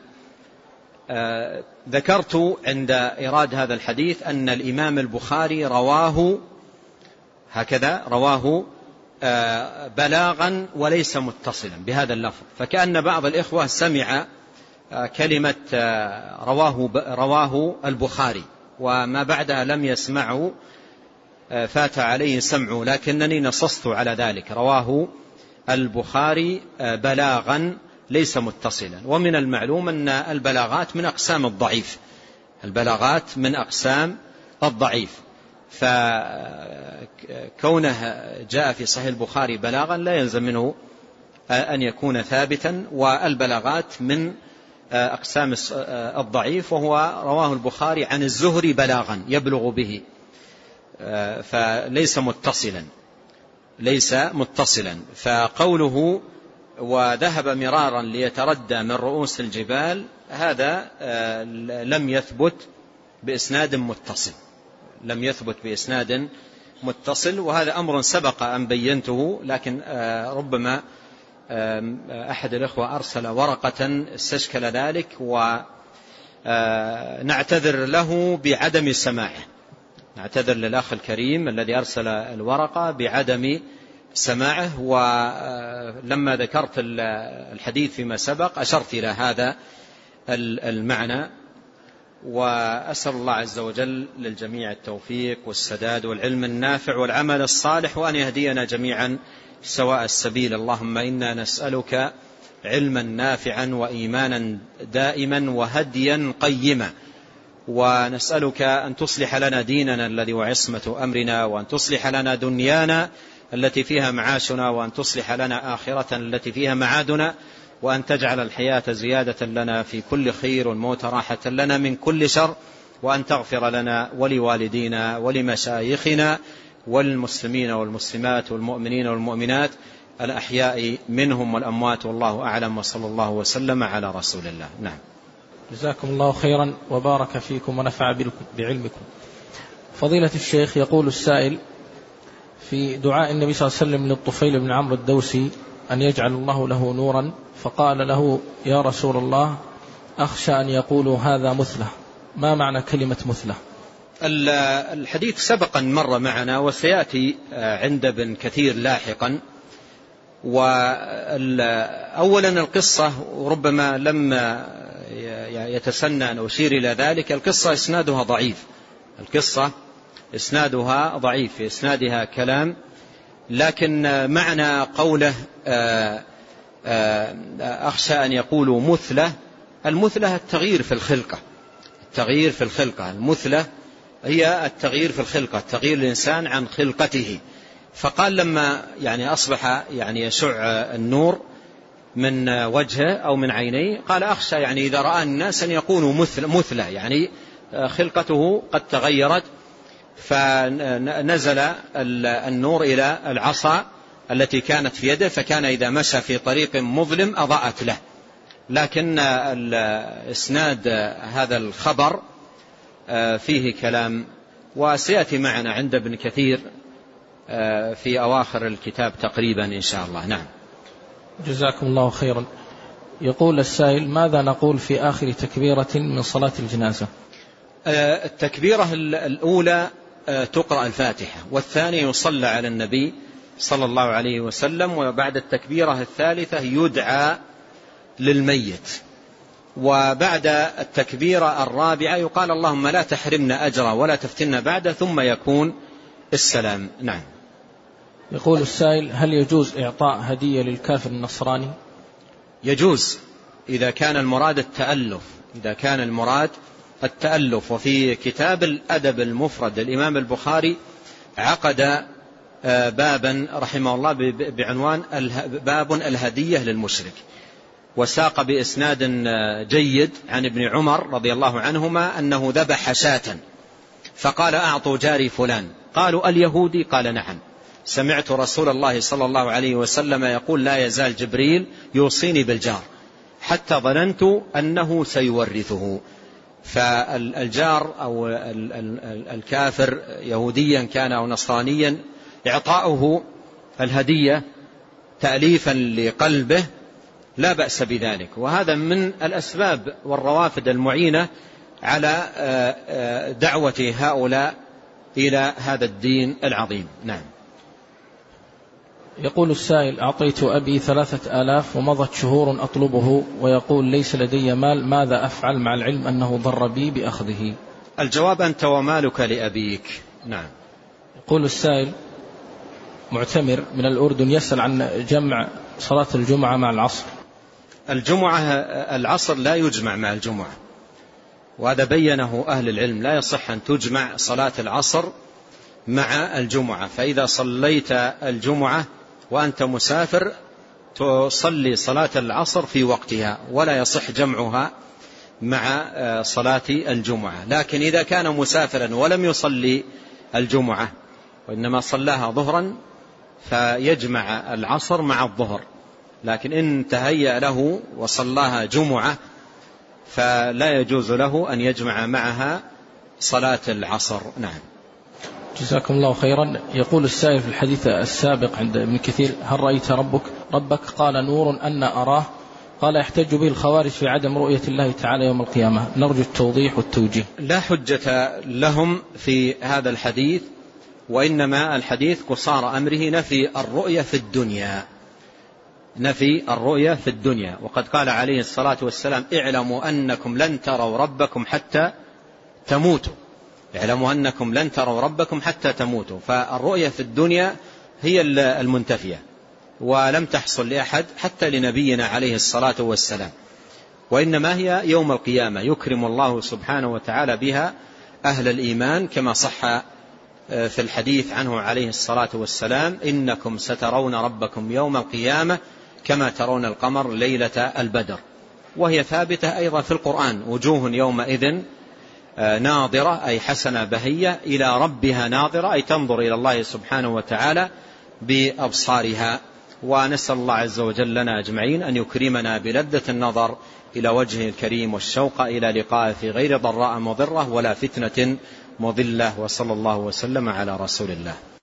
ذكرت عند إيراد هذا الحديث أن الإمام البخاري رواه هكذا، رواه بلاغا وليس متصلا بهذا اللفظ، فكأن بعض الإخوة سمع كلمة رواه, رواه البخاري وما بعدها لم يسمعه فات عليه سمعه، لكنني نصصت على ذلك، رواه البخاري بلاغا ليس متصلا. ومن المعلوم أن البلاغات من أقسام الضعيف، البلاغات من أقسام الضعيف، فكونه جاء في صحيح البخاري بلاغا لا يلزم منه أن يكون ثابتا، والبلاغات من أقسام الضعيف، وهو رواه البخاري عن الزهري بلاغا يبلغ به، فليس متصلا ليس متصلا. فقوله وذهب مرارا ليتردى من رؤوس الجبال هذا لم يثبت بإسناد متصل، لم يثبت بإسناد متصل، وهذا أمر سبق أن بينته، لكن ربما أحد الإخوة أرسل ورقة استشكل ذلك، ونعتذر له بعدم سماعه، نعتذر للأخ الكريم الذي أرسل الورقة بعدم سماعه. ولما ذكرت الحديث فيما سبق أشرت إلى هذا المعنى، وأسأل الله عز وجل للجميع التوفيق والسداد والعلم النافع والعمل الصالح، وأن يهدينا جميعا سواء السبيل. اللهم إنا نسألك علما نافعا وإيمانا دائما وهديا قيما، ونسألك أن تصلح لنا ديننا الذي وعصمة أمرنا، وأن تصلح لنا دنيانا التي فيها معاشنا، وأن تصلح لنا آخرة التي فيها معادنا، وأن تجعل الحياة زيادة لنا في كل خير والموت راحة لنا من كل شر، وأن تغفر لنا ولوالدينا ولمشايخنا والمسلمين والمسلمات والمؤمنين والمؤمنات الأحياء منهم والأموات، والله أعلم، وصلى الله وسلم على رسول الله. نعم. جزاكم الله خيرا وبارك فيكم ونفع بعلمكم. فضيلة الشيخ، يقول السائل في دعاء النبي صلى الله عليه وسلم للطفيل بن عمرو الدوسي أن يجعل الله له نورا، فقال له يا رسول الله أخشى أن يقولوا هذا مثله، ما معنى كلمة مثله؟ الحديث سبقا مر معنا وسيأتي عند ابن كثير لاحقا. وأولا القصة ربما لم يتسنى أن أشير إلى ذلك، القصة إسنادها ضعيف، القصة إسنادها ضعيف، في إسنادها كلام، لكن معنى قوله أخشى أن يقولوا مثله، المثلة التغيير في الخلقة، التغيير في الخلقة، المثلة هي التغيير في الخلقة، تغيير الإنسان عن خلقته. فقال لما يعني أصبح يعني يشع النور من وجهه أو من عينيه، قال أخشى يعني إذا رأى الناس أن يكونوا مثل مثله، يعني خلقته قد تغيرت، فنزل النور إلى العصا التي كانت في يده، فكان إذا مشى في طريق مظلم أضاءت له. لكن إسناد هذا الخبر فيه كلام، وسيأتي معنا عند ابن كثير في أواخر الكتاب تقريبا إن شاء الله. نعم. جزاكم الله خيرا. يقول السائل ماذا نقول في آخر تكبيرة من صلاة الجنازة؟ التكبيرة الأولى تقرأ الفاتحة، والثانية يصلى على النبي صلى الله عليه وسلم، وبعد التكبيرة الثالثة يدعى للميت، وبعد التكبيرة الرابعة يقال اللهم لا تحرمنا أجرا ولا تفتنا بعد، ثم يكون السلام. نعم. يقول السائل: هل يجوز إعطاء هدية للكافر النصراني؟ يجوز إذا كان المراد التألف، إذا كان المراد التألف. وفي كتاب الأدب المفرد الإمام البخاري عقد بابا رحمه الله بعنوان باب الهدية للمشرك، وساق بإسناد جيد عن ابن عمر رضي الله عنهما أنه ذبح شاة فقال: أعطوا جاري فلان. قالوا: اليهودي؟ قال: نعم، سمعت رسول الله صلى الله عليه وسلم يقول: لا يزال جبريل يوصيني بالجار، حتى ظننت أنه سيورثه. فالجار أو الكافر يهوديا كان أو نصرانيا إعطاؤه الهدية تأليفا لقلبه لا بأس بذلك، وهذا من الأسباب والروافد المعينة على دعوة هؤلاء إلى هذا الدين العظيم. نعم. يقول السائل: أعطيت أبي ثلاثة آلاف ومضت شهور أطلبه ويقول ليس لدي مال، ماذا أفعل مع العلم أنه ضر بي بأخذه؟ الجواب: أنت ومالك لأبيك. نعم. يقول السائل: معتمر من الأردن يسأل عن جمع صلاة الجمعة مع العصر. الجمعة العصر لا يجمع مع الجمعة، وهذا بينه أهل العلم، لا يصح أن تجمع صلاة العصر مع الجمعة. فإذا صليت الجمعة وأنت مسافر تصلي صلاة العصر في وقتها، ولا يصح جمعها مع صلاة الجمعة. لكن إذا كان مسافرا ولم يصلي الجمعة وإنما صلاها ظهرا فيجمع العصر مع الظهر، لكن إن تهيأ له وصلاها جمعة فلا يجوز له أن يجمع معها صلاة العصر. نعم. جزاكم الله خيرا. يقول السائل في الحديث السابق عند ابن كثير: هل رأيت ربك ربك قال: نور أن أراه. قال: يحتج به الخوارج في عدم رؤية الله تعالى يوم القيامة. نرجو التوضيح والتوجيه. لا حجة لهم في هذا الحديث، وإنما الحديث قصار أمره نفي الرؤية في الدنيا، نفي الرؤية في الدنيا. وقد قال عليه الصلاة والسلام: اعلموا أنكم لن تروا ربكم حتى تموتوا، اعلموا أنكم لن تروا ربكم حتى تموتوا. فالرؤية في الدنيا هي المنتفية، ولم تحصل لأحد حتى لنبينا عليه الصلاة والسلام، وإنما هي يوم القيامة يكرم الله سبحانه وتعالى بها أهل الإيمان، كما صح في الحديث عنه عليه الصلاة والسلام: إنكم سترون ربكم يوم القيامة كما ترون القمر ليلة البدر. وهي ثابتة أيضا في القرآن: وجوه يومئذ ناظرة، أي حسنة بهية، إلى ربها ناظرة، أي تنظر إلى الله سبحانه وتعالى بأبصارها. ونسأل الله عز وجل لنا أجمعين أن يكرمنا بلذة النظر إلى وجهه الكريم والشوق إلى لقائه في غير ضراء مضرة ولا فتنة مضلة. وصلى الله وسلم على رسول الله.